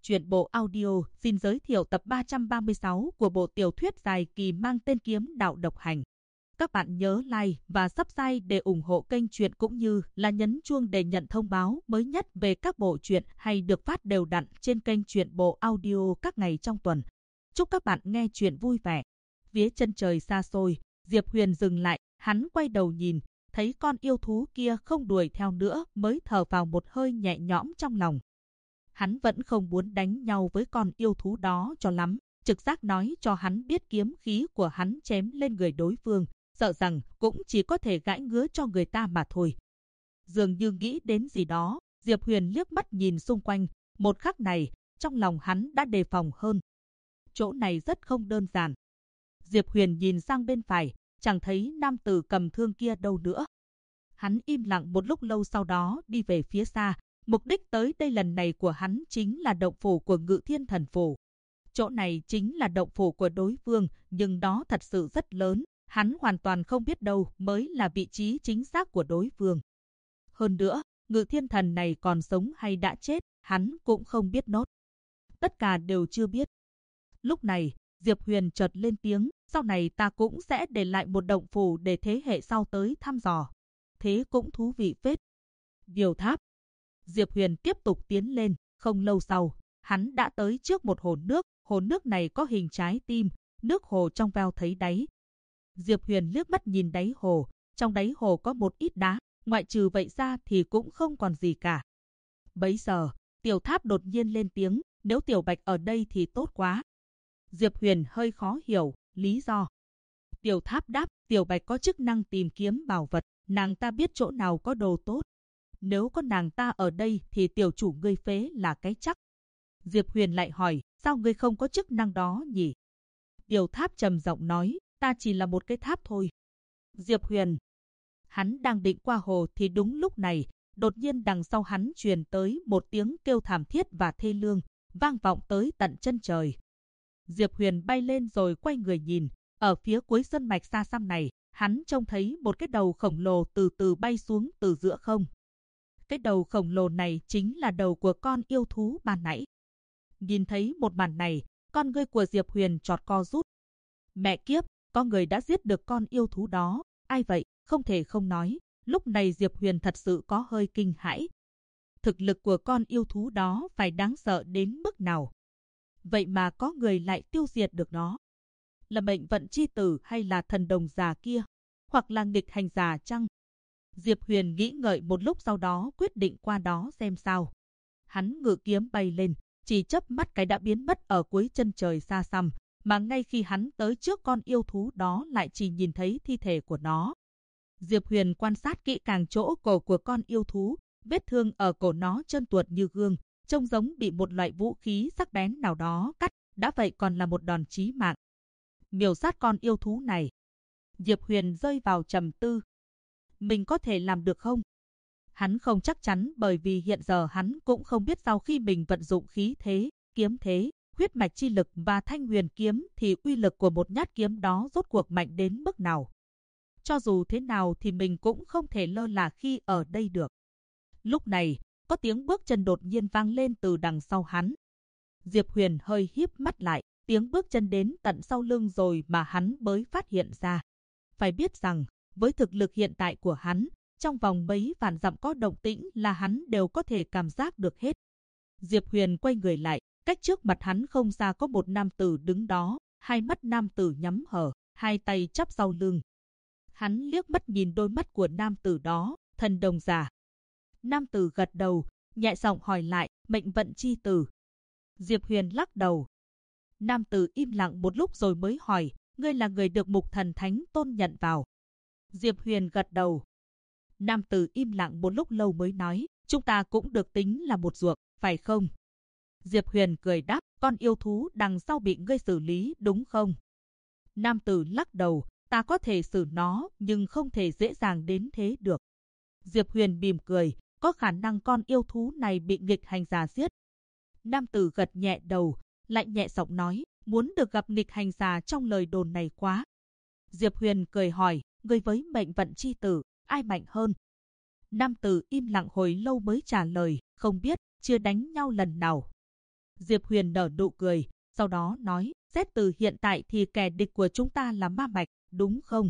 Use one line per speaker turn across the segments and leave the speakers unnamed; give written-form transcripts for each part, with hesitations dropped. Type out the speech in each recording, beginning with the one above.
Truyện bộ audio xin giới thiệu tập 336 của bộ tiểu thuyết dài kỳ mang tên Kiếm Đạo Độc Hành. Các bạn nhớ like và subscribe để ủng hộ kênh truyện cũng như là nhấn chuông để nhận thông báo mới nhất về các bộ truyện hay được phát đều đặn trên kênh truyện bộ audio các ngày trong tuần. Chúc các bạn nghe truyện vui vẻ. Phía chân trời xa xôi, Diệp Huyền dừng lại, hắn quay đầu nhìn, thấy con yêu thú kia không đuổi theo nữa mới thở vào một hơi nhẹ nhõm trong lòng. Hắn vẫn không muốn đánh nhau với con yêu thú đó cho lắm, trực giác nói cho hắn biết kiếm khí của hắn chém lên người đối phương, sợ rằng cũng chỉ có thể gãi ngứa cho người ta mà thôi. Dường như nghĩ đến gì đó, Diệp Huyền liếc mắt nhìn xung quanh, một khắc này, trong lòng hắn đã đề phòng hơn. Chỗ này rất không đơn giản. Diệp Huyền nhìn sang bên phải, chẳng thấy nam tử cầm thương kia đâu nữa. Hắn im lặng một lúc lâu sau đó đi về phía xa. Mục đích tới đây lần này của hắn chính là động phủ của Ngự Thiên Thần Phủ. Chỗ này chính là động phủ của đối phương, nhưng đó thật sự rất lớn. Hắn hoàn toàn không biết đâu mới là vị trí chính xác của đối phương. Hơn nữa, Ngự Thiên Thần này còn sống hay đã chết, hắn cũng không biết nốt. Tất cả đều chưa biết. Lúc này, Diệp Huyền chợt lên tiếng, sau này ta cũng sẽ để lại một động phủ để thế hệ sau tới thăm dò. Thế cũng thú vị phết. Điều tháp. Diệp Huyền tiếp tục tiến lên, không lâu sau, hắn đã tới trước một hồ nước này có hình trái tim, nước hồ trong veo thấy đáy. Diệp Huyền liếc mắt nhìn đáy hồ, trong đáy hồ có một ít đá, ngoại trừ vậy ra thì cũng không còn gì cả. Bấy giờ, Tiểu Tháp đột nhiên lên tiếng, nếu Tiểu Bạch ở đây thì tốt quá. Diệp Huyền hơi khó hiểu, lý do. Tiểu Tháp đáp, Tiểu Bạch có chức năng tìm kiếm bảo vật, nàng ta biết chỗ nào có đồ tốt. Nếu có nàng ta ở đây thì tiểu chủ ngươi phế là cái chắc. Diệp Huyền lại hỏi, sao ngươi không có chức năng đó nhỉ? Tiểu Tháp trầm giọng nói, ta chỉ là một cái tháp thôi. Diệp Huyền. Hắn đang định qua hồ thì đúng lúc này, đột nhiên đằng sau hắn truyền tới một tiếng kêu thảm thiết và thê lương, vang vọng tới tận chân trời. Diệp Huyền bay lên rồi quay người nhìn, ở phía cuối sơn mạch xa xăm này, hắn trông thấy một cái đầu khổng lồ từ từ bay xuống từ giữa không. Cái đầu khổng lồ này chính là đầu của con yêu thú ban nãy. Nhìn thấy một màn này, con ngươi của Diệp Huyền chọt co rút. Mẹ kiếp, có người đã giết được con yêu thú đó. Ai vậy? Không thể không nói. Lúc này Diệp Huyền thật sự có hơi kinh hãi. Thực lực của con yêu thú đó phải đáng sợ đến mức nào? Vậy mà có người lại tiêu diệt được nó. Là mệnh vận chi tử hay là thần đồng già kia? Hoặc là nghịch hành già chăng? Diệp Huyền nghĩ ngợi một lúc sau đó quyết định qua đó xem sao. Hắn ngự kiếm bay lên, chỉ chớp mắt cái đã biến mất ở cuối chân trời xa xăm, mà ngay khi hắn tới trước con yêu thú đó lại chỉ nhìn thấy thi thể của nó. Diệp Huyền quan sát kỹ càng chỗ cổ của con yêu thú, vết thương ở cổ nó trơn tuột như gương, trông giống bị một loại vũ khí sắc bén nào đó cắt, đã vậy còn là một đòn chí mạng. Miểu sát con yêu thú này. Diệp Huyền rơi vào trầm tư. Mình có thể làm được không? Hắn không chắc chắn bởi vì hiện giờ hắn cũng không biết sau khi mình vận dụng khí thế, kiếm thế, huyết mạch chi lực và thanh huyền kiếm thì uy lực của một nhát kiếm đó rốt cuộc mạnh đến mức nào. Cho dù thế nào thì mình cũng không thể lơ là khi ở đây được. Lúc này, có tiếng bước chân đột nhiên vang lên từ đằng sau hắn. Diệp Huyền hơi híp mắt lại, tiếng bước chân đến tận sau lưng rồi mà hắn mới phát hiện ra. Phải biết rằng, với thực lực hiện tại của hắn, trong vòng mấy vạn dặm có động tĩnh là hắn đều có thể cảm giác được hết. Diệp Huyền quay người lại, cách trước mặt hắn không xa có một nam tử đứng đó, hai mắt nam tử nhắm hở, hai tay chắp sau lưng. Hắn liếc mắt nhìn đôi mắt của nam tử đó, thần đồng giả. Nam tử gật đầu, nhẹ giọng hỏi lại, mệnh vận chi tử. Diệp Huyền lắc đầu. Nam tử im lặng một lúc rồi mới hỏi, ngươi là người được Mục Thần Thánh tôn nhận vào. Diệp Huyền gật đầu. Nam tử im lặng một lúc lâu mới nói, chúng ta cũng được tính là một ruột, phải không? Diệp Huyền cười đáp, con yêu thú đằng sau bị ngươi xử lý đúng không? Nam tử lắc đầu, ta có thể xử nó nhưng không thể dễ dàng đến thế được. Diệp Huyền mỉm cười, có khả năng con yêu thú này bị nghịch hành giả giết. Nam tử gật nhẹ đầu, lại nhẹ giọng nói, muốn được gặp nghịch hành giả trong lời đồn này quá. Diệp Huyền cười hỏi, ngươi với mệnh vận chi tử, ai mạnh hơn? Nam tử im lặng hồi lâu mới trả lời, không biết, chưa đánh nhau lần nào. Diệp Huyền nở nụ cười, sau đó nói, xét từ hiện tại thì kẻ địch của chúng ta là ma mạch, đúng không?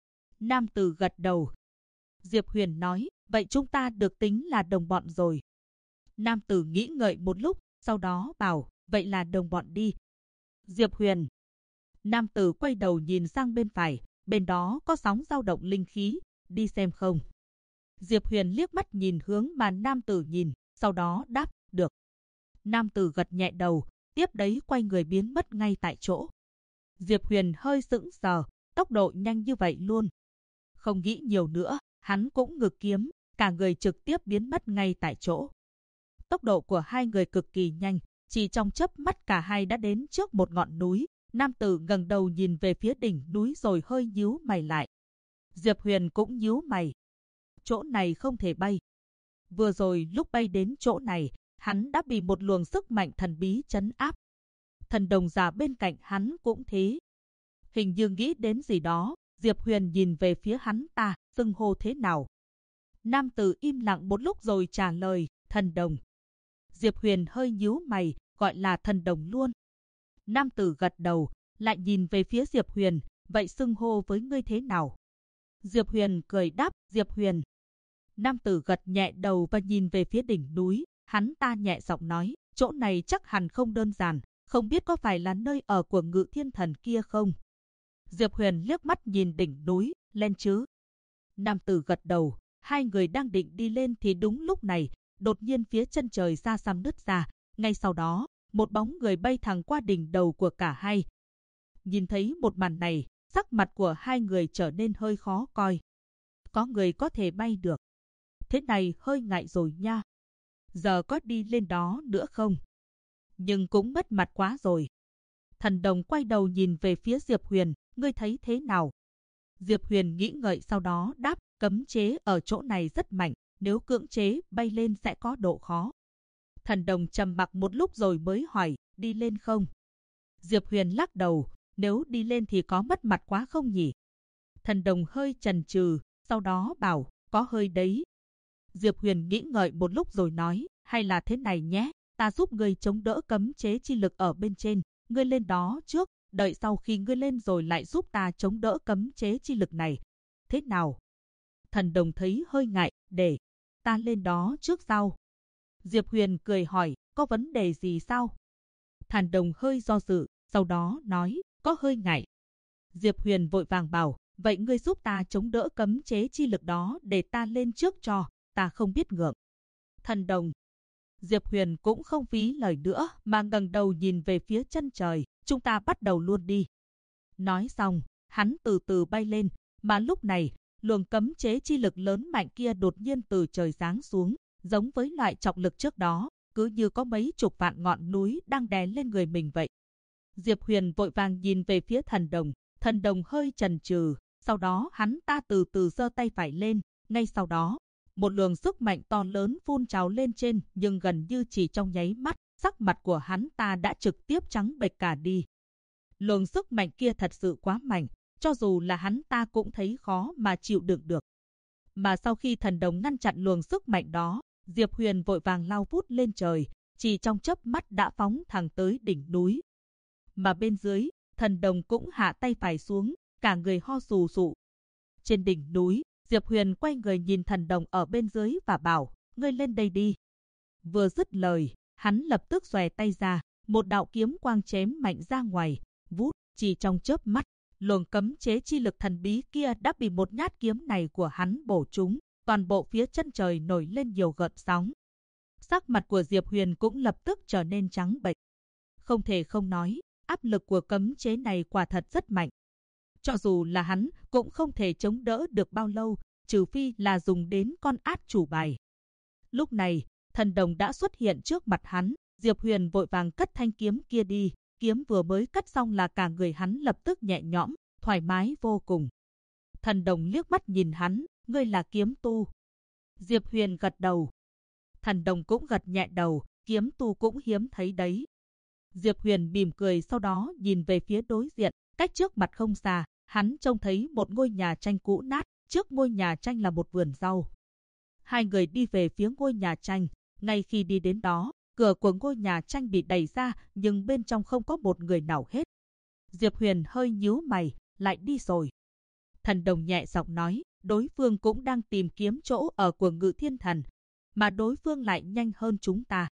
Nam tử gật đầu. Diệp Huyền nói, vậy chúng ta được tính là đồng bọn rồi. Nam tử nghĩ ngợi một lúc, sau đó bảo, vậy là đồng bọn đi. Diệp Huyền. Nam tử quay đầu nhìn sang bên phải, bên đó có sóng dao động linh khí, đi xem không? Diệp Huyền liếc mắt nhìn hướng mà nam tử nhìn, sau đó đáp, được. Nam tử gật nhẹ đầu, tiếp đấy quay người biến mất ngay tại chỗ. Diệp Huyền hơi sững sờ, tốc độ nhanh như vậy luôn. Không nghĩ nhiều nữa, hắn cũng ngực kiếm, cả người trực tiếp biến mất ngay tại chỗ. Tốc độ của hai người cực kỳ nhanh, chỉ trong chớp mắt cả hai đã đến trước một ngọn núi. Nam tử ngẩng đầu nhìn về phía đỉnh núi rồi hơi nhíu mày lại. Diệp Huyền cũng nhíu mày. Chỗ này không thể bay. Vừa rồi lúc bay đến chỗ này, hắn đã bị một luồng sức mạnh thần bí trấn áp. Thần đồng giả bên cạnh hắn cũng thế. Hình như nghĩ đến gì đó, Diệp Huyền nhìn về phía hắn ta, xưng hô thế nào? Nam tử im lặng một lúc rồi trả lời, thần đồng. Diệp Huyền hơi nhíu mày, gọi là thần đồng luôn. Nam tử gật đầu, lại nhìn về phía Diệp Huyền, vậy xưng hô với ngươi thế nào? Diệp Huyền cười đáp, Diệp Huyền. Nam tử gật nhẹ đầu và nhìn về phía đỉnh núi, hắn ta nhẹ giọng nói, chỗ này chắc hẳn không đơn giản, không biết có phải là nơi ở của Ngự Thiên Thần kia không? Diệp Huyền liếc mắt nhìn đỉnh núi, lên chứ? Nam tử gật đầu, hai người đang định đi lên thì đúng lúc này, đột nhiên phía chân trời xa xăm nứt ra, ngay sau đó, một bóng người bay thẳng qua đỉnh đầu của cả hai. Nhìn thấy một màn này, sắc mặt của hai người trở nên hơi khó coi. Có người có thể bay được. Thế này hơi ngại rồi nha. Giờ có đi lên đó nữa không? Nhưng cũng mất mặt quá rồi. Thần đồng quay đầu nhìn về phía Diệp Huyền, ngươi thấy thế nào? Diệp Huyền nghĩ ngợi sau đó đáp, cấm chế ở chỗ này rất mạnh, nếu cưỡng chế bay lên sẽ có độ khó. Thần đồng trầm mặc một lúc rồi mới hỏi, đi lên không? Diệp Huyền lắc đầu, nếu đi lên thì có mất mặt quá không nhỉ? Thần đồng hơi chần chừ, sau đó bảo, có hơi đấy. Diệp Huyền nghĩ ngợi một lúc rồi nói, hay là thế này nhé, ta giúp ngươi chống đỡ cấm chế chi lực ở bên trên, ngươi lên đó trước, đợi sau khi ngươi lên rồi lại giúp ta chống đỡ cấm chế chi lực này. Thế nào? Thần đồng thấy hơi ngại, để ta lên đó trước sau. Diệp Huyền cười hỏi, có vấn đề gì sao? Thần đồng hơi do dự, sau đó nói, có hơi ngại. Diệp Huyền vội vàng bảo, vậy ngươi giúp ta chống đỡ cấm chế chi lực đó để ta lên trước cho, ta không biết ngượng. Thần đồng. Diệp Huyền cũng không phí lời nữa mà ngẩng đầu nhìn về phía chân trời, chúng ta bắt đầu luôn đi. Nói xong, hắn từ từ bay lên, mà lúc này, luồng cấm chế chi lực lớn mạnh kia đột nhiên từ trời giáng xuống, giống với loại trọng lực trước đó, cứ như có mấy chục vạn ngọn núi đang đè lên người mình vậy. Diệp Huyền vội vàng nhìn về phía thần đồng hơi chần chừ, sau đó hắn ta từ từ giơ tay phải lên, ngay sau đó, một luồng sức mạnh to lớn phun trào lên trên, nhưng gần như chỉ trong nháy mắt, sắc mặt của hắn ta đã trực tiếp trắng bệch cả đi. Luồng sức mạnh kia thật sự quá mạnh, cho dù là hắn ta cũng thấy khó mà chịu đựng được. Mà sau khi thần đồng ngăn chặn luồng sức mạnh đó, Diệp Huyền vội vàng lao vút lên trời, chỉ trong chớp mắt đã phóng thẳng tới đỉnh núi. Mà bên dưới, thần đồng cũng hạ tay phải xuống, cả người ho sù sụ. Trên đỉnh núi, Diệp Huyền quay người nhìn thần đồng ở bên dưới và bảo, ngươi lên đây đi. Vừa dứt lời, hắn lập tức xòe tay ra, một đạo kiếm quang chém mạnh ra ngoài, vút, chỉ trong chớp mắt, luồng cấm chế chi lực thần bí kia đã bị một nhát kiếm này của hắn bổ trúng, toàn bộ phía chân trời nổi lên nhiều gợn sóng. Sắc mặt của Diệp Huyền cũng lập tức trở nên trắng bệch. Không thể không nói, áp lực của cấm chế này quả thật rất mạnh. Cho dù là hắn cũng không thể chống đỡ được bao lâu, trừ phi là dùng đến con át chủ bài. Lúc này, thần đồng đã xuất hiện trước mặt hắn, Diệp Huyền vội vàng cất thanh kiếm kia đi, kiếm vừa mới cất xong là cả người hắn lập tức nhẹ nhõm, thoải mái vô cùng. Thần đồng liếc mắt nhìn hắn, ngươi là kiếm tu. Diệp Huyền gật đầu. Thần đồng cũng gật nhẹ đầu, kiếm tu cũng hiếm thấy đấy. Diệp Huyền mỉm cười sau đó nhìn về phía đối diện, cách trước mặt không xa, hắn trông thấy một ngôi nhà tranh cũ nát, trước ngôi nhà tranh là một vườn rau. Hai người đi về phía ngôi nhà tranh, ngay khi đi đến đó, cửa của ngôi nhà tranh bị đẩy ra nhưng bên trong không có một người nào hết. Diệp Huyền hơi nhíu mày, lại đi rồi. Thần Đồng nhẹ giọng nói, đối phương cũng đang tìm kiếm chỗ ở của Ngự Thiên Thần, mà đối phương lại nhanh hơn chúng ta.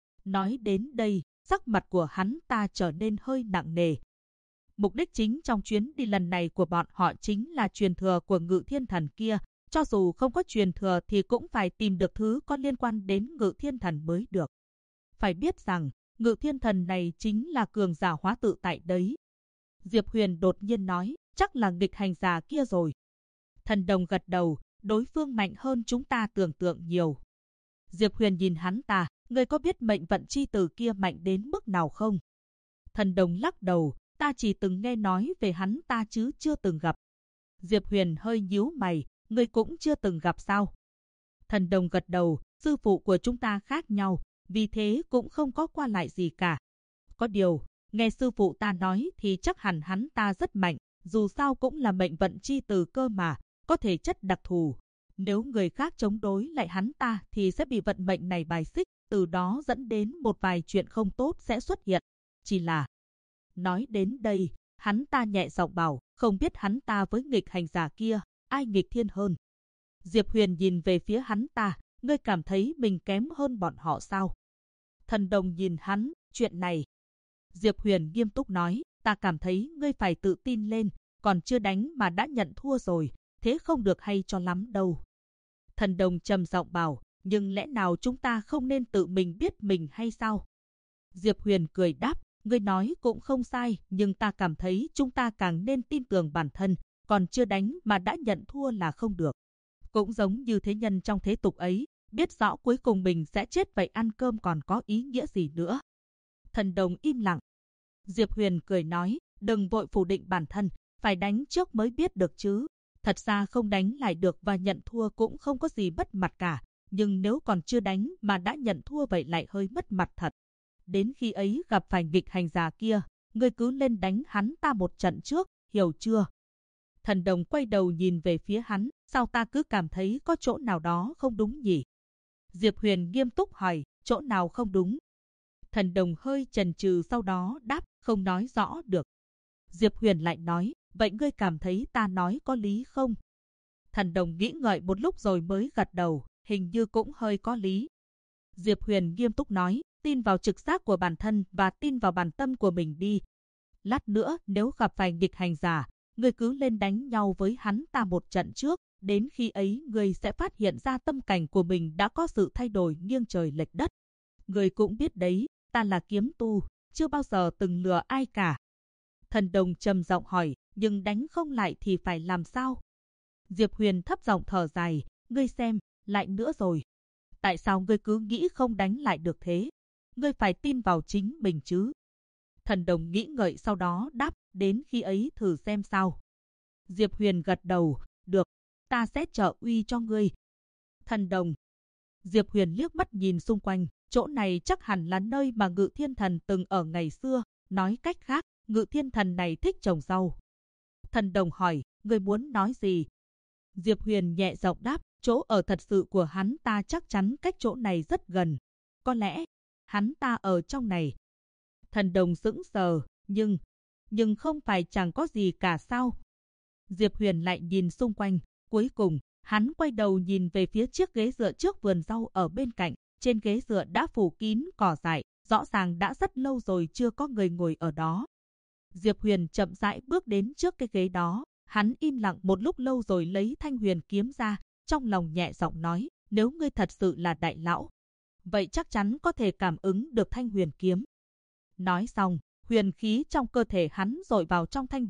Nói đến đây, sắc mặt của hắn ta trở nên hơi nặng nề. Mục đích chính trong chuyến đi lần này của bọn họ chính là truyền thừa của Ngự Thiên Thần kia. Cho dù không có truyền thừa thì cũng phải tìm được thứ có liên quan đến Ngự Thiên Thần mới được. Phải biết rằng, Ngự Thiên Thần này chính là cường giả hóa tự tại đấy. Diệp Huyền đột nhiên nói, chắc là nghịch hành giả kia rồi. Thần Đồng gật đầu, đối phương mạnh hơn chúng ta tưởng tượng nhiều. Diệp Huyền nhìn hắn ta, ngươi có biết mệnh vận chi tử kia mạnh đến mức nào không? Thần Đồng lắc đầu, ta chỉ từng nghe nói về hắn ta chứ chưa từng gặp. Diệp Huyền hơi nhíu mày, ngươi cũng chưa từng gặp sao? Thần Đồng gật đầu, sư phụ của chúng ta khác nhau, vì thế cũng không có qua lại gì cả. Có điều, nghe sư phụ ta nói thì chắc hẳn hắn ta rất mạnh, dù sao cũng là mệnh vận chi tử cơ mà, có thể chất đặc thù. Nếu người khác chống đối lại hắn ta thì sẽ bị vận mệnh này bài xích, từ đó dẫn đến một vài chuyện không tốt sẽ xuất hiện. Chỉ là... Nói đến đây, hắn ta nhẹ giọng bảo, không biết hắn ta với nghịch hành giả kia, ai nghịch thiên hơn. Diệp Huyền nhìn về phía hắn ta, ngươi cảm thấy mình kém hơn bọn họ sao? Thần Đồng nhìn hắn, chuyện này. Diệp Huyền nghiêm túc nói, ta cảm thấy ngươi phải tự tin lên, còn chưa đánh mà đã nhận thua rồi, thế không được hay cho lắm đâu. Thần Đồng trầm giọng bảo, nhưng lẽ nào chúng ta không nên tự mình biết mình hay sao? Diệp Huyền cười đáp, ngươi nói cũng không sai, nhưng ta cảm thấy chúng ta càng nên tin tưởng bản thân, còn chưa đánh mà đã nhận thua là không được. Cũng giống như thế nhân trong thế tục ấy, biết rõ cuối cùng mình sẽ chết vậy ăn cơm còn có ý nghĩa gì nữa. Thần Đồng im lặng. Diệp Huyền cười nói, đừng vội phủ định bản thân, phải đánh trước mới biết được chứ. Thật ra không đánh lại được và nhận thua cũng không có gì mất mặt cả, nhưng nếu còn chưa đánh mà đã nhận thua vậy lại hơi mất mặt thật. Đến khi ấy gặp phải nghịch hành giả kia, ngươi cứ lên đánh hắn ta một trận trước, hiểu chưa? Thần Đồng quay đầu nhìn về phía hắn, sao ta cứ cảm thấy có chỗ nào đó không đúng nhỉ? Diệp Huyền nghiêm túc hỏi, chỗ nào không đúng? Thần Đồng hơi chần chừ sau đó đáp, không nói rõ được. Diệp Huyền lại nói, vậy ngươi cảm thấy ta nói có lý không? Thần Đồng nghĩ ngợi một lúc rồi mới gật đầu, hình như cũng hơi có lý. Diệp Huyền nghiêm túc nói, tin vào trực giác của bản thân và tin vào bản tâm của mình đi. Lát nữa nếu gặp phải nghịch hành giả, ngươi cứ lên đánh nhau với hắn ta một trận trước, đến khi ấy ngươi sẽ phát hiện ra tâm cảnh của mình đã có sự thay đổi nghiêng trời lệch đất. Ngươi cũng biết đấy, ta là kiếm tu, chưa bao giờ từng lừa ai cả. Thần Đồng trầm giọng hỏi, nhưng đánh không lại thì phải làm sao? Diệp Huyền thấp giọng thở dài, ngươi xem, lại nữa rồi. Tại sao ngươi cứ nghĩ không đánh lại được thế? Ngươi phải tin vào chính mình chứ. Thần Đồng nghĩ ngợi sau đó đáp, đến khi ấy thử xem sao. Diệp Huyền gật đầu, được, ta sẽ trợ uy cho ngươi. Thần Đồng. Diệp Huyền liếc mắt nhìn xung quanh, chỗ này chắc hẳn là nơi mà Ngự Thiên Thần từng ở ngày xưa, nói cách khác, Ngự Thiên Thần này thích trồng rau. Thần Đồng hỏi, ngươi muốn nói gì? Diệp Huyền nhẹ giọng đáp, chỗ ở thật sự của hắn ta chắc chắn cách chỗ này rất gần. Có lẽ, hắn ta ở trong này. Thần Đồng sững sờ, nhưng không phải chẳng có gì cả sao? Diệp Huyền lại nhìn xung quanh, cuối cùng, hắn quay đầu nhìn về phía chiếc ghế dựa trước vườn rau ở bên cạnh. Trên ghế dựa đã phủ kín cỏ dại, rõ ràng đã rất lâu rồi chưa có người ngồi ở đó. Diệp Huyền chậm rãi bước đến trước cái ghế đó, hắn im lặng một lúc lâu rồi lấy Thanh Huyền kiếm ra, trong lòng nhẹ giọng nói, nếu ngươi thật sự là đại lão, vậy chắc chắn có thể cảm ứng được Thanh Huyền kiếm. Nói xong, huyền khí trong cơ thể hắn dội vào trong Thanh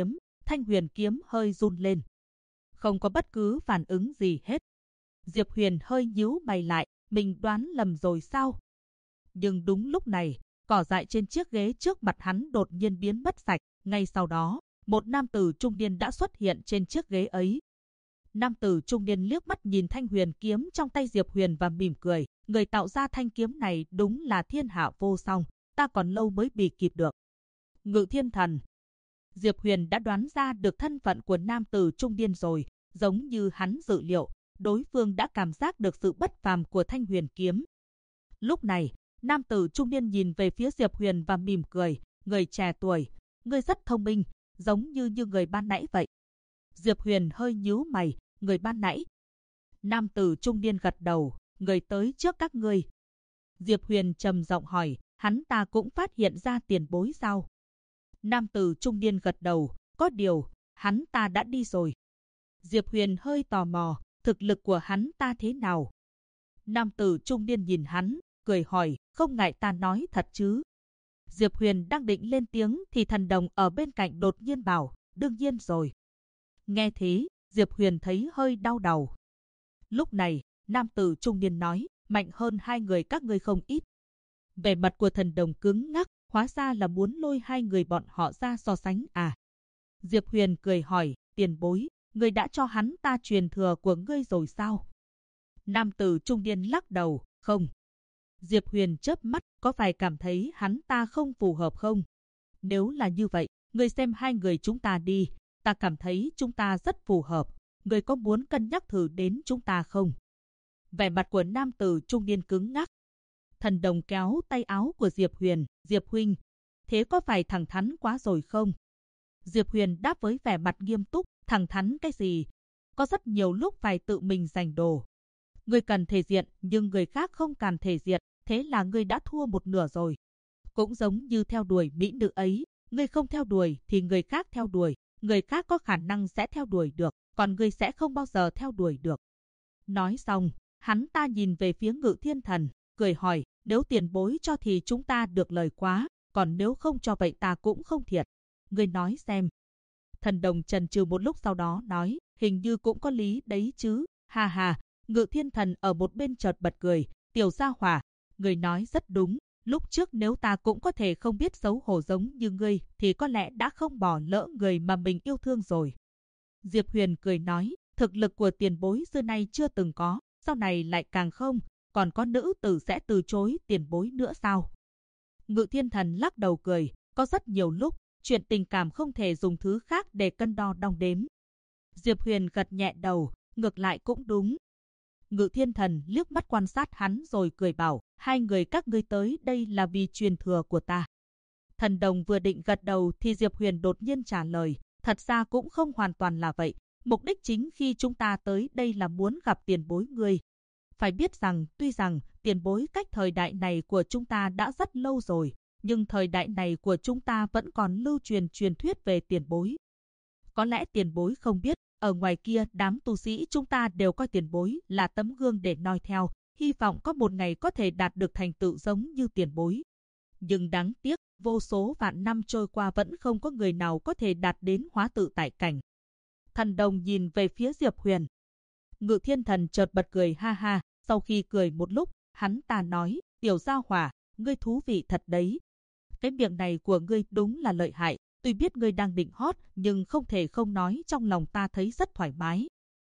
Huyền kiếm hơi run lên. Không có bất cứ phản ứng gì hết. Diệp Huyền hơi nhíu mày lại, mình đoán lầm rồi sao? Nhưng đúng lúc này, cỏ dại trên chiếc ghế trước mặt hắn đột nhiên biến mất sạch. Ngay sau đó, một nam tử trung niên đã xuất hiện trên chiếc ghế ấy. Nam tử trung niên liếc mắt nhìn Thanh Huyền kiếm trong tay Diệp Huyền và mỉm cười. Người tạo ra thanh kiếm này đúng là thiên hạ vô song, ta còn lâu mới bị kịp được. Ngự Thiên Thần. Diệp Huyền đã đoán ra được thân phận của nam tử trung niên rồi, giống như hắn dự liệu, đối phương đã cảm giác được sự bất phàm của Thanh Huyền kiếm. Lúc này, Nam tử trung niên nhìn về phía Diệp Huyền và mỉm cười, người trẻ tuổi, ngươi rất thông minh, giống như người ban nãy vậy. Diệp Huyền hơi nhíu mày, người ban nãy. Nam tử trung niên gật đầu, người tới trước các ngươi. Diệp Huyền trầm giọng hỏi, hắn ta cũng phát hiện ra tiền bối sao? Nam tử trung niên gật đầu, có điều, hắn ta đã đi rồi. Diệp Huyền hơi tò mò, thực lực của hắn ta thế nào? Nam tử trung niên nhìn hắn, cười hỏi, không ngại ta nói thật chứ? Diệp Huyền đang định lên tiếng thì thần đồng ở bên cạnh đột nhiên bảo, đương nhiên rồi. Nghe thế, Diệp Huyền thấy hơi đau đầu. Lúc này, nam tử trung niên nói, mạnh hơn hai người các ngươi không ít. Vẻ mặt của thần đồng cứng ngắc, hóa ra là muốn lôi hai người bọn họ ra so sánh à? Diệp Huyền cười hỏi, tiền bối, ngươi đã cho hắn ta truyền thừa của ngươi rồi sao? Nam tử trung niên lắc đầu, không. Diệp Huyền chớp mắt, có phải cảm thấy hắn ta không phù hợp không? Nếu là như vậy, ngươi xem hai người chúng ta đi, ta cảm thấy chúng ta rất phù hợp. Ngươi có muốn cân nhắc thử đến chúng ta không? Vẻ mặt của nam tử trung niên cứng ngắc. Thần đồng kéo tay áo của Diệp Huyền, Diệp huynh, thế có phải thẳng thắn quá rồi không? Diệp Huyền đáp với vẻ mặt nghiêm túc, thẳng thắn cái gì? Có rất nhiều lúc phải tự mình giành đồ. Ngươi cần thể diện, nhưng người khác không cần thể diện, thế là ngươi đã thua một nửa rồi. Cũng giống như theo đuổi mỹ nữ ấy, ngươi không theo đuổi thì người khác theo đuổi, người khác có khả năng sẽ theo đuổi được, còn ngươi sẽ không bao giờ theo đuổi được. Nói xong, hắn ta nhìn về phía Ngự Thiên Thần, cười hỏi, nếu tiền bối cho thì chúng ta được lời quá, còn nếu không cho vậy ta cũng không thiệt. Ngươi nói xem. Thần đồng chần chừ một lúc sau đó nói, hình như cũng có lý đấy chứ, ha ha. Ngự Thiên Thần ở một bên chợt bật cười, tiểu gia hỏa, người nói rất đúng, lúc trước nếu ta cũng có thể không biết xấu hổ giống như ngươi thì có lẽ đã không bỏ lỡ người mà mình yêu thương rồi. Diệp Huyền cười nói, thực lực của tiền bối xưa nay chưa từng có, sau này lại càng không, còn có nữ tử sẽ từ chối tiền bối nữa sao? Ngự Thiên Thần lắc đầu cười, có rất nhiều lúc, chuyện tình cảm không thể dùng thứ khác để cân đo đong đếm. Diệp Huyền gật nhẹ đầu, ngược lại cũng đúng. Ngự Thiên Thần liếc mắt quan sát hắn rồi cười bảo, hai người các ngươi tới đây là vì truyền thừa của ta. Thần đồng vừa định gật đầu thì Diệp Huyền đột nhiên trả lời, thật ra cũng không hoàn toàn là vậy. Mục đích chính khi chúng ta tới đây là muốn gặp tiền bối ngươi. Phải biết rằng, tuy rằng tiền bối cách thời đại này của chúng ta đã rất lâu rồi, nhưng thời đại này của chúng ta vẫn còn lưu truyền truyền thuyết về tiền bối. Có lẽ tiền bối không biết, ở ngoài kia đám tu sĩ chúng ta đều coi tiền bối là tấm gương để noi theo, hy vọng có một ngày có thể đạt được thành tựu giống như tiền bối. Nhưng đáng tiếc, vô số vạn năm trôi qua vẫn không có người nào có thể đạt đến hóa tự tại cảnh. Thần đồng nhìn về phía Diệp Huyền. Ngự Thiên Thần chợt bật cười ha ha, sau khi cười một lúc, hắn ta nói, tiểu gia hỏa, ngươi thú vị thật đấy. Cái miệng này của ngươi đúng là lợi hại, tuy biết ngươi đang định hót, nhưng không thể không nói trong lòng ta thấy rất thoải mái.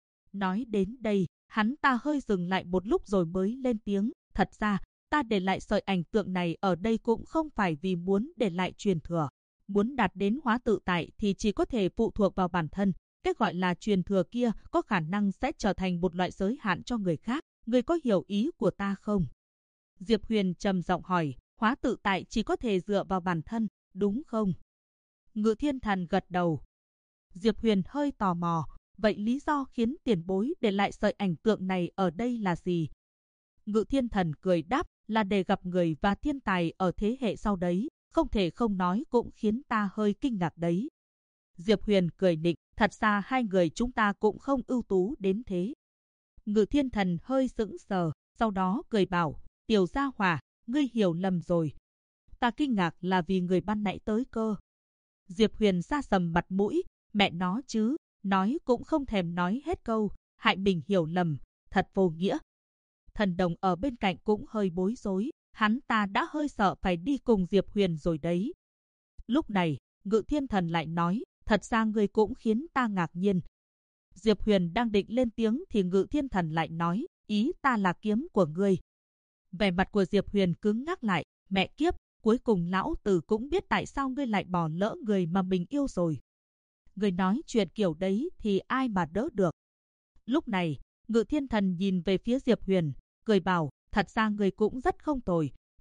Nói đến đây, hắn ta hơi dừng lại một lúc rồi mới lên tiếng, thật ra, ta để lại sợi ảnh tượng này ở đây cũng không phải vì muốn để lại truyền thừa. Muốn đạt đến hóa tự tại thì chỉ có thể phụ thuộc vào bản thân. Cái gọi là truyền thừa kia có khả năng sẽ trở thành một loại giới hạn cho người khác. Ngươi có hiểu ý của ta không? Diệp Huyền trầm giọng hỏi, hóa tự tại chỉ có thể dựa vào bản thân, đúng không? Ngự Thiên Thần gật đầu. Diệp Huyền hơi tò mò, vậy lý do khiến tiền bối để lại sợi ảnh tượng này ở đây là gì? Ngự Thiên Thần cười đáp, là để gặp người và thiên tài ở thế hệ sau đấy, không thể không nói cũng khiến ta hơi kinh ngạc đấy. Diệp Huyền cười nịnh, thật ra hai người chúng ta cũng không ưu tú đến thế. Ngự Thiên Thần hơi sững sờ, sau đó cười bảo, tiểu gia hỏa, ngươi hiểu lầm rồi. Ta kinh ngạc là vì người ban nãy tới cơ. Diệp Huyền sa sầm mặt mũi, mẹ nó chứ, nói cũng không thèm nói hết câu, hại mình hiểu lầm, thật vô nghĩa. Thần đồng ở bên cạnh cũng hơi bối rối, hắn ta đã hơi sợ phải đi cùng Diệp Huyền rồi đấy. Lúc này, Ngự Thiên Thần lại nói, thật ra ngươi cũng khiến ta ngạc nhiên. Diệp Huyền đang định lên tiếng thì Ngự Thiên Thần lại nói, ý ta là kiếm của ngươi. Vẻ mặt của Diệp Huyền cứng ngắc lại, mẹ kiếp, cuối cùng lão tử cũng biết tại sao ngươi lại bỏ lỡ người mà mình yêu rồi. Ngươi nói chuyện kiểu đấy thì ai mà đỡ được. Lúc này, Ngự Thiên Thần nhìn về phía Diệp Huyền, cười bảo, thật ra ngươi cũng rất không tồi,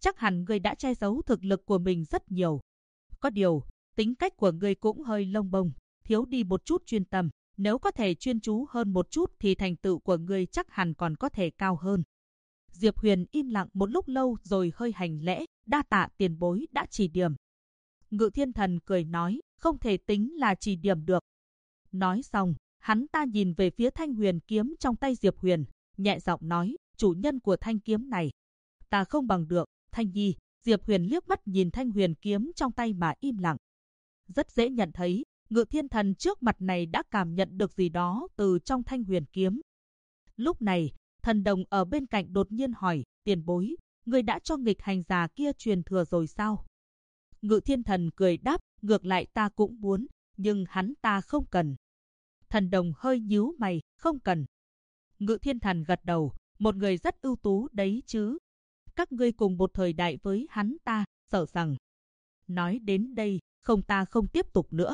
chắc hẳn ngươi đã che giấu thực lực của mình rất nhiều. Có điều, tính cách của ngươi cũng hơi lông bông, thiếu đi một chút chuyên tâm. Nếu có thể chuyên chú hơn một chút thì thành tựu của ngươi chắc hẳn còn có thể cao hơn. Diệp Huyền im lặng một lúc lâu rồi hơi hành lễ, đa tạ tiền bối đã chỉ điểm. Ngự Thiên Thần cười nói, không thể tính là chỉ điểm được. Nói xong, hắn ta nhìn về phía thanh huyền kiếm trong tay Diệp Huyền, nhẹ giọng nói, chủ nhân của thanh kiếm này, ta không bằng được, Thanh Nhi. Diệp Huyền liếc mắt nhìn thanh huyền kiếm trong tay mà im lặng. Rất dễ nhận thấy, Ngự Thiên Thần trước mặt này đã cảm nhận được gì đó từ trong thanh huyền kiếm. Lúc này, Thần Đồng ở bên cạnh đột nhiên hỏi, tiền bối, người đã cho nghịch hành giả kia truyền thừa rồi sao? Ngự Thiên Thần cười đáp, ngược lại ta cũng muốn, nhưng hắn ta không cần. Thần Đồng hơi nhíu mày, không cần. Ngự Thiên Thần gật đầu, một người rất ưu tú đấy chứ. Các ngươi cùng một thời đại với hắn ta, sợ rằng. Nói đến đây, ta không tiếp tục nữa.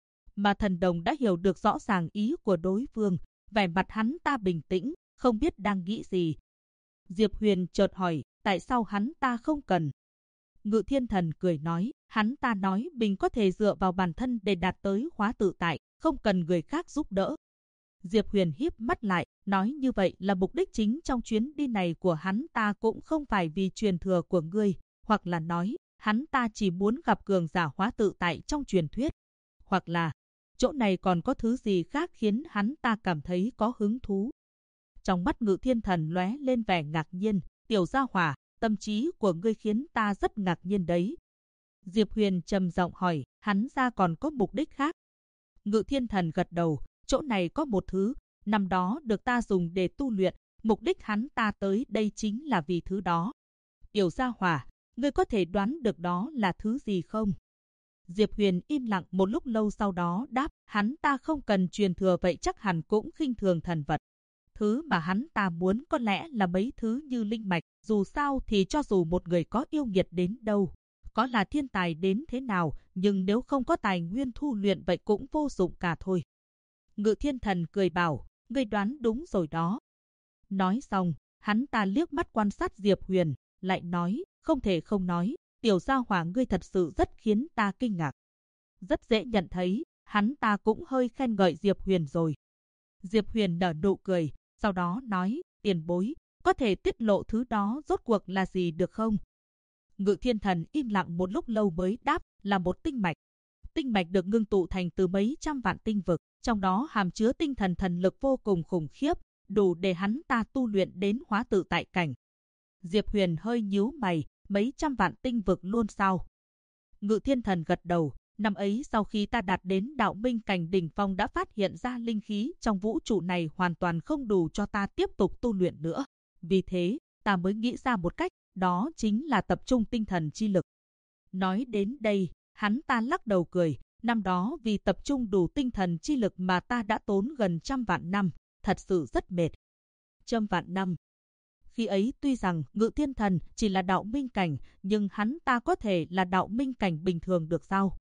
Mà Thần Đồng đã hiểu được rõ ràng ý của đối phương, vẻ mặt hắn ta bình tĩnh, không biết đang nghĩ gì. Diệp Huyền chợt hỏi, tại sao hắn ta không cần? Ngự Thiên Thần cười nói, hắn ta nói mình có thể dựa vào bản thân để đạt tới hóa tự tại, không cần người khác giúp đỡ. Diệp Huyền híp mắt lại, nói như vậy là mục đích chính trong chuyến đi này của hắn ta cũng không phải vì truyền thừa của ngươi, hoặc là nói, hắn ta chỉ muốn gặp cường giả hóa tự tại trong truyền thuyết, hoặc là chỗ này còn có thứ gì khác khiến hắn ta cảm thấy có hứng thú. Trong mắt Ngự Thiên Thần lóe lên vẻ ngạc nhiên, tiểu gia hỏa, tâm trí của ngươi khiến ta rất ngạc nhiên đấy. Diệp Huyền trầm giọng hỏi, hắn ra còn có mục đích khác? Ngự Thiên Thần gật đầu, chỗ này có một thứ, năm đó được ta dùng để tu luyện, mục đích hắn ta tới đây chính là vì thứ đó. Tiểu gia hỏa, ngươi có thể đoán được đó là thứ gì không? Diệp Huyền im lặng một lúc lâu sau đó đáp, hắn ta không cần truyền thừa vậy chắc hẳn cũng khinh thường thần vật. Thứ mà hắn ta muốn có lẽ là mấy thứ như linh mạch, dù sao thì cho dù một người có yêu nghiệt đến đâu, có là thiên tài đến thế nào, nhưng nếu không có tài nguyên thu luyện vậy cũng vô dụng cả thôi. Ngự Thiên Thần cười bảo, ngươi đoán đúng rồi đó. Nói xong, hắn ta liếc mắt quan sát Diệp Huyền, lại nói, không thể không nói, tiểu gia hỏa ngươi thật sự rất khiến ta kinh ngạc. Rất dễ nhận thấy, hắn ta cũng hơi khen ngợi Diệp Huyền rồi. Diệp Huyền nở nụ cười, sau đó nói, tiền bối, có thể tiết lộ thứ đó rốt cuộc là gì được không? Ngự Thiên Thần im lặng một lúc lâu mới đáp, là một tinh mạch. Tinh mạch được ngưng tụ thành từ mấy trăm vạn tinh vực, trong đó hàm chứa tinh thần thần lực vô cùng khủng khiếp, đủ để hắn ta tu luyện đến hóa tự tại cảnh. Diệp Huyền hơi nhíu mày, mấy trăm vạn tinh vực luôn sao? Ngự Thiên Thần gật đầu, năm ấy sau khi ta đạt đến đạo minh cảnh đỉnh phong đã phát hiện ra linh khí trong vũ trụ này hoàn toàn không đủ cho ta tiếp tục tu luyện nữa. Vì thế, ta mới nghĩ ra một cách, đó chính là tập trung tinh thần chi lực. Nói đến đây, hắn ta lắc đầu cười, năm đó vì tập trung đủ tinh thần chi lực mà ta đã tốn gần 100 vạn năm, thật sự rất mệt. 100 vạn năm. Khi ấy tuy rằng Ngự Thiên Thần chỉ là đạo minh cảnh, nhưng hắn ta có thể là đạo minh cảnh bình thường được sao?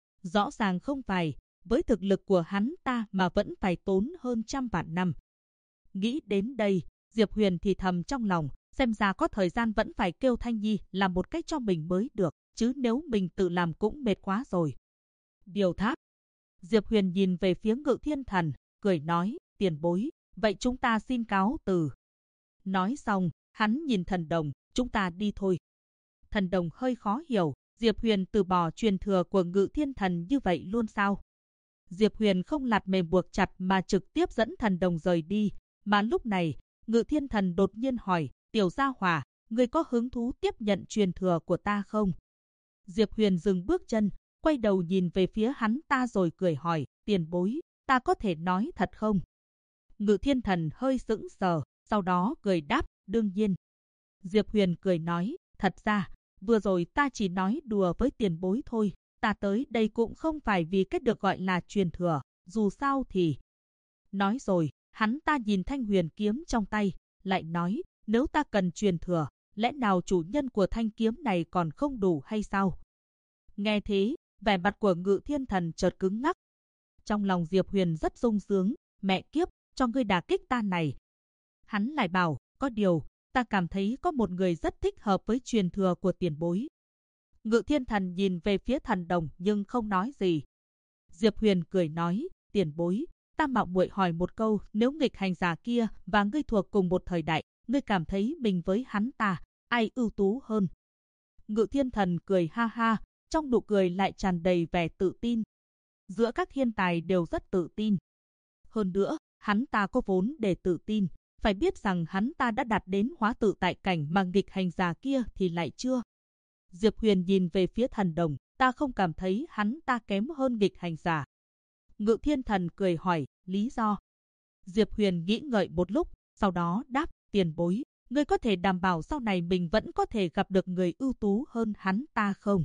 Rõ ràng không phải, với thực lực của hắn ta mà vẫn phải tốn hơn 100 vạn năm. Nghĩ đến đây, Diệp Huyền thì thầm trong lòng, xem ra có thời gian vẫn phải kêu Thanh Nhi làm một cách cho mình mới được, chứ nếu mình tự làm cũng mệt quá rồi. Điều tháp. Diệp Huyền nhìn về phía Ngự Thiên Thần, cười nói, tiền bối, vậy chúng ta xin cáo từ. Nói xong, hắn nhìn Thần Đồng, chúng ta đi thôi. Thần Đồng hơi khó hiểu, Diệp Huyền từ bỏ truyền thừa của Ngự Thiên Thần như vậy luôn sao? Diệp Huyền không lạt mềm buộc chặt mà trực tiếp dẫn Thần Đồng rời đi, mà lúc này, Ngự Thiên Thần đột nhiên hỏi, tiểu gia hỏa, ngươi có hứng thú tiếp nhận truyền thừa của ta không? Diệp Huyền dừng bước chân, quay đầu nhìn về phía hắn ta rồi cười hỏi, tiền bối, ta có thể nói thật không? Ngự Thiên Thần hơi sững sờ, sau đó cười đáp, đương nhiên. Diệp Huyền cười nói, thật ra, vừa rồi ta chỉ nói đùa với tiền bối thôi, ta tới đây cũng không phải vì cách được gọi là truyền thừa, dù sao thì... Nói rồi, hắn ta nhìn thanh huyền kiếm trong tay, lại nói, nếu ta cần truyền thừa, lẽ nào chủ nhân của thanh kiếm này còn không đủ hay sao? Nghe thế, vẻ mặt của Ngự Thiên Thần chợt cứng ngắc. Trong lòng Diệp Huyền rất sung sướng, mẹ kiếp, cho ngươi đả kích ta này. Hắn lại bảo, có điều, ta cảm thấy có một người rất thích hợp với truyền thừa của tiền bối. Ngự Thiên Thần nhìn về phía Thần Đồng nhưng không nói gì. Diệp Huyền cười nói, tiền bối, ta mạo muội hỏi một câu, nếu nghịch hành giả kia và ngươi thuộc cùng một thời đại, ngươi cảm thấy mình với hắn ta, ai ưu tú hơn? Ngự Thiên Thần cười ha ha, trong nụ cười lại tràn đầy vẻ tự tin. Giữa các thiên tài đều rất tự tin. Hơn nữa, hắn ta có vốn để tự tin, phải biết rằng hắn ta đã đạt đến hóa tự tại cảnh mà nghịch hành giả kia thì lại chưa. Diệp Huyền nhìn về phía Thần Đồng, ta không cảm thấy hắn ta kém hơn nghịch hành giả. Ngự Thiên Thần cười hỏi, lý do? Diệp Huyền nghĩ ngợi một lúc, sau đó đáp, tiền bối, ngươi có thể đảm bảo sau này mình vẫn có thể gặp được người ưu tú hơn hắn ta không?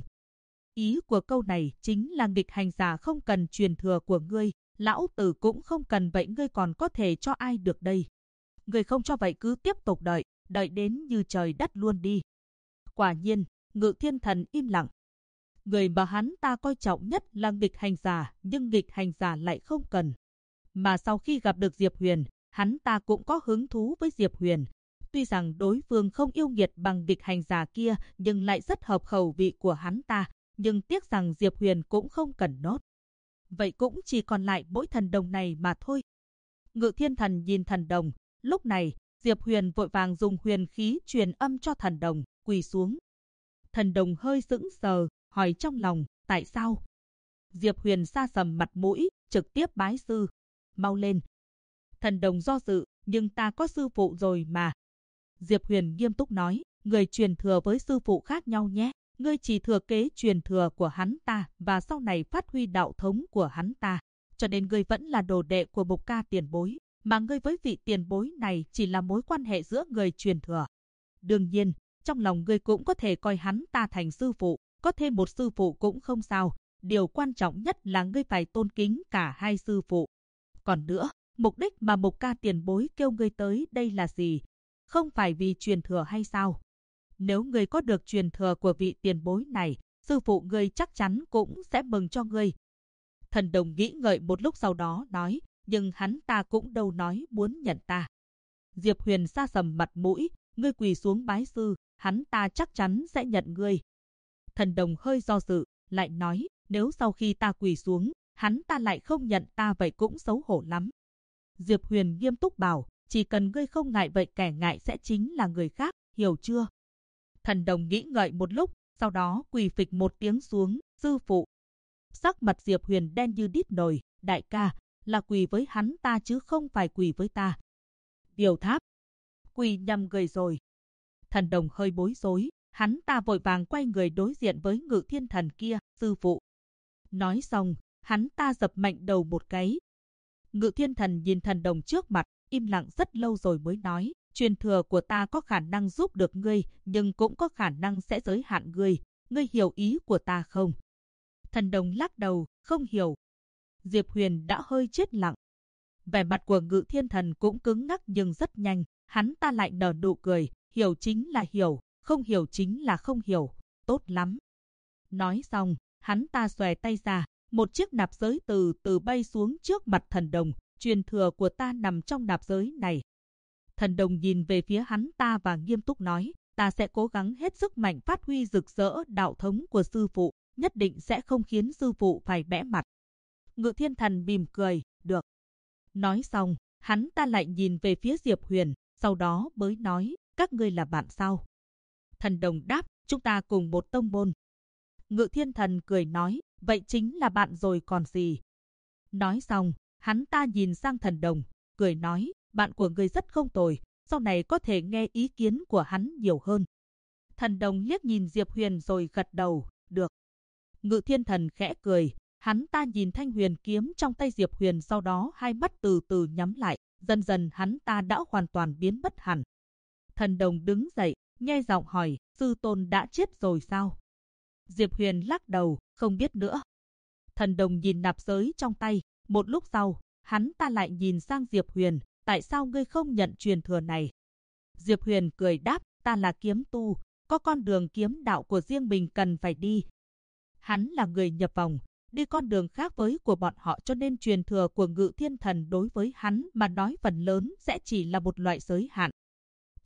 Ý của câu này chính là nghịch hành giả không cần truyền thừa của ngươi, lão tử cũng không cần, vậy ngươi còn có thể cho ai được đây? Ngươi không cho vậy cứ tiếp tục đợi, đợi đến như trời đất luôn đi. Quả nhiên, Ngự Thiên Thần im lặng. Người mà hắn ta coi trọng nhất là nghịch hành giả, nhưng nghịch hành giả lại không cần. Mà sau khi gặp được Diệp Huyền, hắn ta cũng có hứng thú với Diệp Huyền. Tuy rằng đối phương không yêu nghiệt bằng nghịch hành giả kia, nhưng lại rất hợp khẩu vị của hắn ta. Nhưng tiếc rằng Diệp Huyền cũng không cần nốt. Vậy cũng chỉ còn lại mỗi Thần Đồng này mà thôi. Ngự Thiên Thần nhìn Thần Đồng. Lúc này, Diệp Huyền vội vàng dùng huyền khí truyền âm cho Thần Đồng, quỳ xuống. Thần Đồng hơi sững sờ, hỏi trong lòng, tại sao? Diệp Huyền sa sầm mặt mũi, trực tiếp bái sư. Mau lên. Thần Đồng do dự, nhưng ta có sư phụ rồi mà. Diệp Huyền nghiêm túc nói, người truyền thừa với sư phụ khác nhau nhé. Ngươi chỉ thừa kế truyền thừa của hắn ta và sau này phát huy đạo thống của hắn ta. Cho nên ngươi vẫn là đồ đệ của Mục Ca tiền bối, mà ngươi với vị tiền bối này chỉ là mối quan hệ giữa người truyền thừa. Đương nhiên, trong lòng ngươi cũng có thể coi hắn ta thành sư phụ, có thêm một sư phụ cũng không sao. Điều quan trọng nhất là ngươi phải tôn kính cả hai sư phụ. Còn nữa, mục đích mà Mục Ca tiền bối kêu ngươi tới đây là gì? Không phải vì truyền thừa hay sao? Nếu ngươi có được truyền thừa của vị tiền bối này, sư phụ ngươi chắc chắn cũng sẽ mừng cho ngươi. Thần Đồng nghĩ ngợi một lúc sau đó nói, nhưng hắn ta cũng đâu nói muốn nhận ta. Diệp Huyền sa sầm mặt mũi, ngươi quỳ xuống bái sư, hắn ta chắc chắn sẽ nhận ngươi. Thần Đồng hơi do dự, lại nói, nếu sau khi ta quỳ xuống, hắn ta lại không nhận ta vậy cũng xấu hổ lắm. Diệp Huyền nghiêm túc bảo, chỉ cần ngươi không ngại vậy kẻ ngại sẽ chính là người khác, hiểu chưa? Thần Đồng nghĩ ngợi một lúc, sau đó quỳ phịch một tiếng xuống, sư phụ. Sắc mặt Diệp Huyền đen như đít nồi, đại ca, là quỳ với hắn ta chứ không phải quỳ với ta. Điều Tháp, quỳ nhầm người rồi. Thần Đồng hơi bối rối, hắn ta vội vàng quay người đối diện với Ngự Thiên Thần kia, sư phụ. Nói xong, hắn ta dập mạnh đầu một cái. Ngự Thiên Thần nhìn Thần Đồng trước mặt, im lặng rất lâu rồi mới nói, truyền thừa của ta có khả năng giúp được ngươi, nhưng cũng có khả năng sẽ giới hạn ngươi. Ngươi hiểu ý của ta không? Thần Đồng lắc đầu, không hiểu. Diệp Huyền đã hơi chết lặng. Vẻ mặt của Ngự Thiên Thần cũng cứng ngắc nhưng rất nhanh, hắn ta lại nở nụ cười, hiểu chính là hiểu, không hiểu chính là không hiểu, tốt lắm. Nói xong, hắn ta xòe tay ra, một chiếc nạp giới từ từ bay xuống trước mặt Thần Đồng, truyền thừa của ta nằm trong nạp giới này. Thần Đồng nhìn về phía hắn ta và nghiêm túc nói, ta sẽ cố gắng hết sức mạnh phát huy rực rỡ đạo thống của sư phụ, nhất định sẽ không khiến sư phụ phải bẽ mặt. Ngự Thiên Thần mỉm cười, được. Nói xong, hắn ta lại nhìn về phía Diệp Huyền, sau đó mới nói, các ngươi là bạn sao? Thần Đồng đáp, chúng ta cùng một tông môn. Ngự Thiên Thần cười nói, vậy chính là bạn rồi còn gì? Nói xong, hắn ta nhìn sang Thần Đồng, cười nói, bạn của ngươi rất không tồi, sau này có thể nghe ý kiến của hắn nhiều hơn. Thần Đồng liếc nhìn Diệp Huyền rồi gật đầu, được. Ngự Thiên Thần khẽ cười, hắn ta nhìn thanh huyền kiếm trong tay Diệp Huyền, sau đó hai mắt từ từ nhắm lại, dần dần hắn ta đã hoàn toàn biến mất hẳn. Thần Đồng đứng dậy, nhe giọng hỏi, sư tôn đã chết rồi sao? Diệp Huyền lắc đầu, không biết nữa. Thần Đồng nhìn nạp giới trong tay, một lúc sau, hắn ta lại nhìn sang Diệp Huyền, tại sao ngươi không nhận truyền thừa này? Diệp Huyền cười đáp, ta là kiếm tu, có con đường kiếm đạo của riêng mình cần phải đi. Hắn là người nhập vòng, đi con đường khác với của bọn họ, cho nên truyền thừa của Ngự Thiên Thần đối với hắn mà nói phần lớn sẽ chỉ là một loại giới hạn.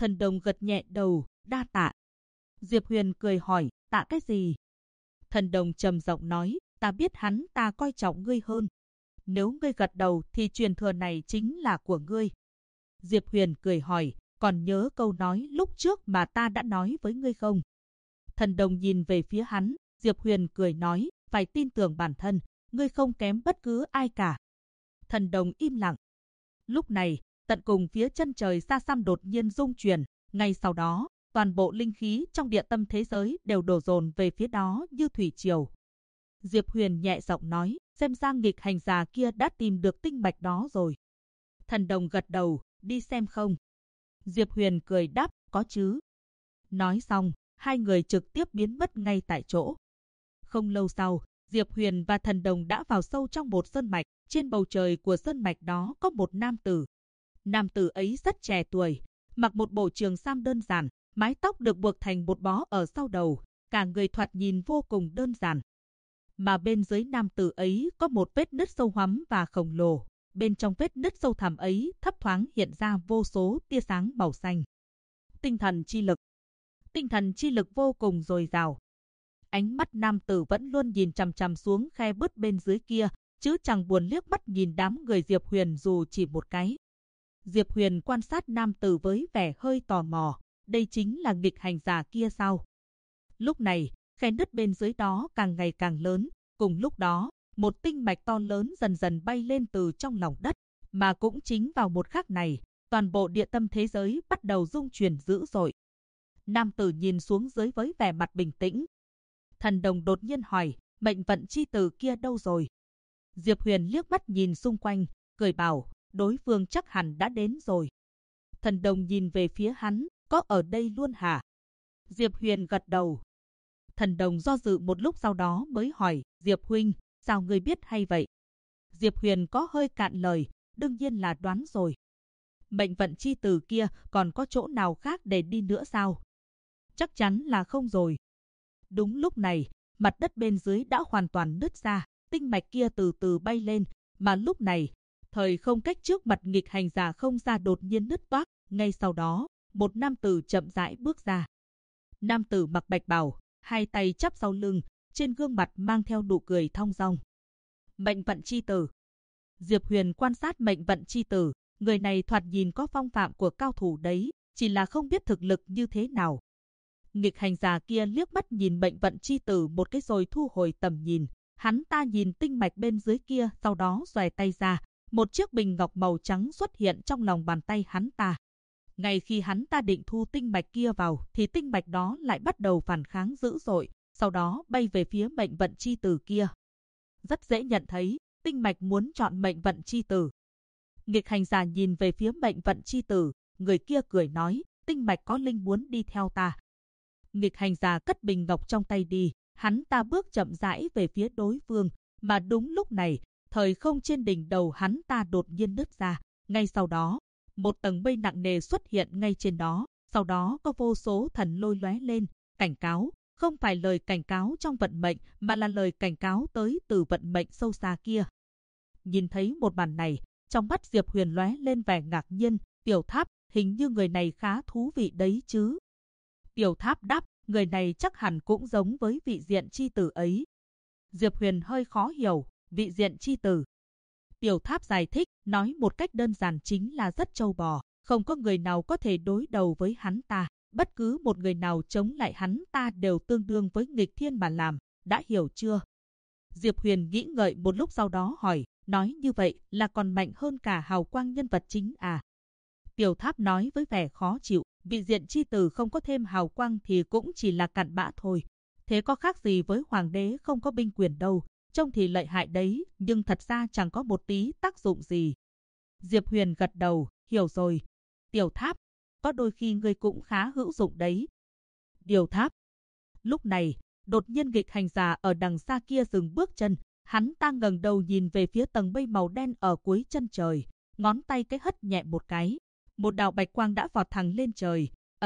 Thần Đồng gật nhẹ đầu, đa tạ. Diệp Huyền cười hỏi, tạ cái gì? Thần Đồng trầm giọng nói, ta biết hắn ta coi trọng ngươi hơn. Nếu ngươi gật đầu thì truyền thừa này chính là của ngươi. Diệp Huyền cười hỏi, còn nhớ câu nói lúc trước mà ta đã nói với ngươi không? Thần Đồng nhìn về phía hắn, Diệp Huyền cười nói, phải tin tưởng bản thân, ngươi không kém bất cứ ai cả. Thần Đồng im lặng. Lúc này, tận cùng phía chân trời xa xăm đột nhiên rung chuyển, ngay sau đó, toàn bộ linh khí trong địa tâm thế giới đều đổ dồn về phía đó như thủy triều. Diệp Huyền nhẹ giọng nói, xem ra nghịch hành giả kia đã tìm được tinh mạch đó rồi. Thần Đồng gật đầu, đi xem không? Diệp Huyền cười đáp, có chứ. Nói xong, hai người trực tiếp biến mất ngay tại chỗ. Không lâu sau, Diệp Huyền và Thần Đồng đã vào sâu trong một sơn mạch. Trên bầu trời của sơn mạch đó có một nam tử. Nam tử ấy rất trẻ tuổi, mặc một bộ trường sam đơn giản, mái tóc được buộc thành một bó ở sau đầu, cả người thoạt nhìn vô cùng đơn giản. Mà bên dưới nam tử ấy có một vết nứt sâu hoắm và khổng lồ. Bên trong vết nứt sâu thẳm ấy thấp thoáng hiện ra vô số tia sáng màu xanh. Tinh thần chi lực. Tinh thần chi lực vô cùng dồi dào. Ánh mắt nam tử vẫn luôn nhìn chằm chằm xuống khe bứt bên dưới kia, chứ chẳng buồn liếc mắt nhìn đám người Diệp Huyền dù chỉ một cái. Diệp Huyền quan sát nam tử với vẻ hơi tò mò, đây chính là nghịch hành giả kia sao? Lúc này, khe nứt bên dưới đó càng ngày càng lớn, cùng lúc đó, một tinh mạch to lớn dần dần bay lên từ trong lòng đất, mà cũng chính vào một khắc này, toàn bộ địa tâm thế giới bắt đầu rung chuyển dữ dội. Nam tử nhìn xuống dưới với vẻ mặt bình tĩnh. Thần Đồng đột nhiên hỏi, mệnh vận chi tử kia đâu rồi? Diệp Huyền liếc mắt nhìn xung quanh, cười bảo, đối phương chắc hẳn đã đến rồi. Thần Đồng nhìn về phía hắn, có ở đây luôn hả? Diệp Huyền gật đầu. Thần Đồng do dự một lúc sau đó mới hỏi, Diệp huynh, sao ngươi biết hay vậy? Diệp Huyền có hơi cạn lời, đương nhiên là đoán rồi. Mệnh vận chi tử kia còn có chỗ nào khác để đi nữa sao? Chắc chắn là không rồi. Đúng lúc này, mặt đất bên dưới đã hoàn toàn nứt ra, tinh mạch kia từ từ bay lên, mà lúc này, thời không cách trước mặt nghịch hành giả không ra đột nhiên nứt toác, ngay sau đó, một nam tử chậm rãi bước ra. Nam tử mặc bạch bào, hai tay chắp sau lưng, trên gương mặt mang theo nụ cười thong dong. Mệnh vận chi tử. Diệp Huyền quan sát mệnh vận chi tử, người này thoạt nhìn có phong phạm của cao thủ đấy, chỉ là không biết thực lực như thế nào. Nghịch hành giả kia liếc mắt nhìn mệnh vận chi tử một cái rồi thu hồi tầm nhìn. Hắn ta nhìn tinh mạch bên dưới kia, sau đó xòe tay ra, một chiếc bình ngọc màu trắng xuất hiện trong lòng bàn tay hắn ta. Ngay khi hắn ta định thu tinh mạch kia vào, thì tinh mạch đó lại bắt đầu phản kháng dữ dội, sau đó bay về phía mệnh vận chi tử kia. Rất dễ nhận thấy, tinh mạch muốn chọn mệnh vận chi tử. Nghịch hành giả nhìn về phía mệnh vận chi tử, người kia cười nói, tinh mạch có linh muốn đi theo ta. Nghịch hành giả cất bình ngọc trong tay đi, hắn ta bước chậm rãi về phía đối phương, mà đúng lúc này, thời không trên đỉnh đầu hắn ta đột nhiên nứt ra, ngay sau đó, một tầng mây nặng nề xuất hiện ngay trên đó, sau đó có vô số thần lôi lóe lên, cảnh cáo, không phải lời cảnh cáo trong vận mệnh mà là lời cảnh cáo tới từ vận mệnh sâu xa kia. Nhìn thấy một màn này, trong mắt Diệp Huyền lóe lên vẻ ngạc nhiên, Tiểu Tháp, hình như người này khá thú vị đấy chứ. Tiểu Tháp đáp, người này chắc hẳn cũng giống với vị diện chi tử ấy. Diệp Huyền hơi khó hiểu, vị diện chi tử. Tiểu Tháp giải thích, nói một cách đơn giản chính là rất trâu bò, không có người nào có thể đối đầu với hắn ta. Bất cứ một người nào chống lại hắn ta đều tương đương với nghịch thiên mà làm, đã hiểu chưa? Diệp Huyền nghĩ ngợi một lúc sau đó hỏi, nói như vậy là còn mạnh hơn cả hào quang nhân vật chính à? Tiểu Tháp nói với vẻ khó chịu, vị diện chi tử không có thêm hào quang thì cũng chỉ là cặn bã thôi. Thế có khác gì với hoàng đế không có binh quyền đâu, trông thì lợi hại đấy, nhưng thật ra chẳng có một tí tác dụng gì. Diệp Huyền gật đầu, hiểu rồi. Tiểu Tháp, có đôi khi ngươi cũng khá hữu dụng đấy. Tiểu Tháp. Lúc này, đột nhiên nghịch hành giả ở đằng xa kia dừng bước chân, hắn ta ngẩng đầu nhìn về phía tầng mây màu đen ở cuối chân trời, ngón tay cái hất nhẹ một cái. Một đạo bạch quang đã vọt thẳng lên trời,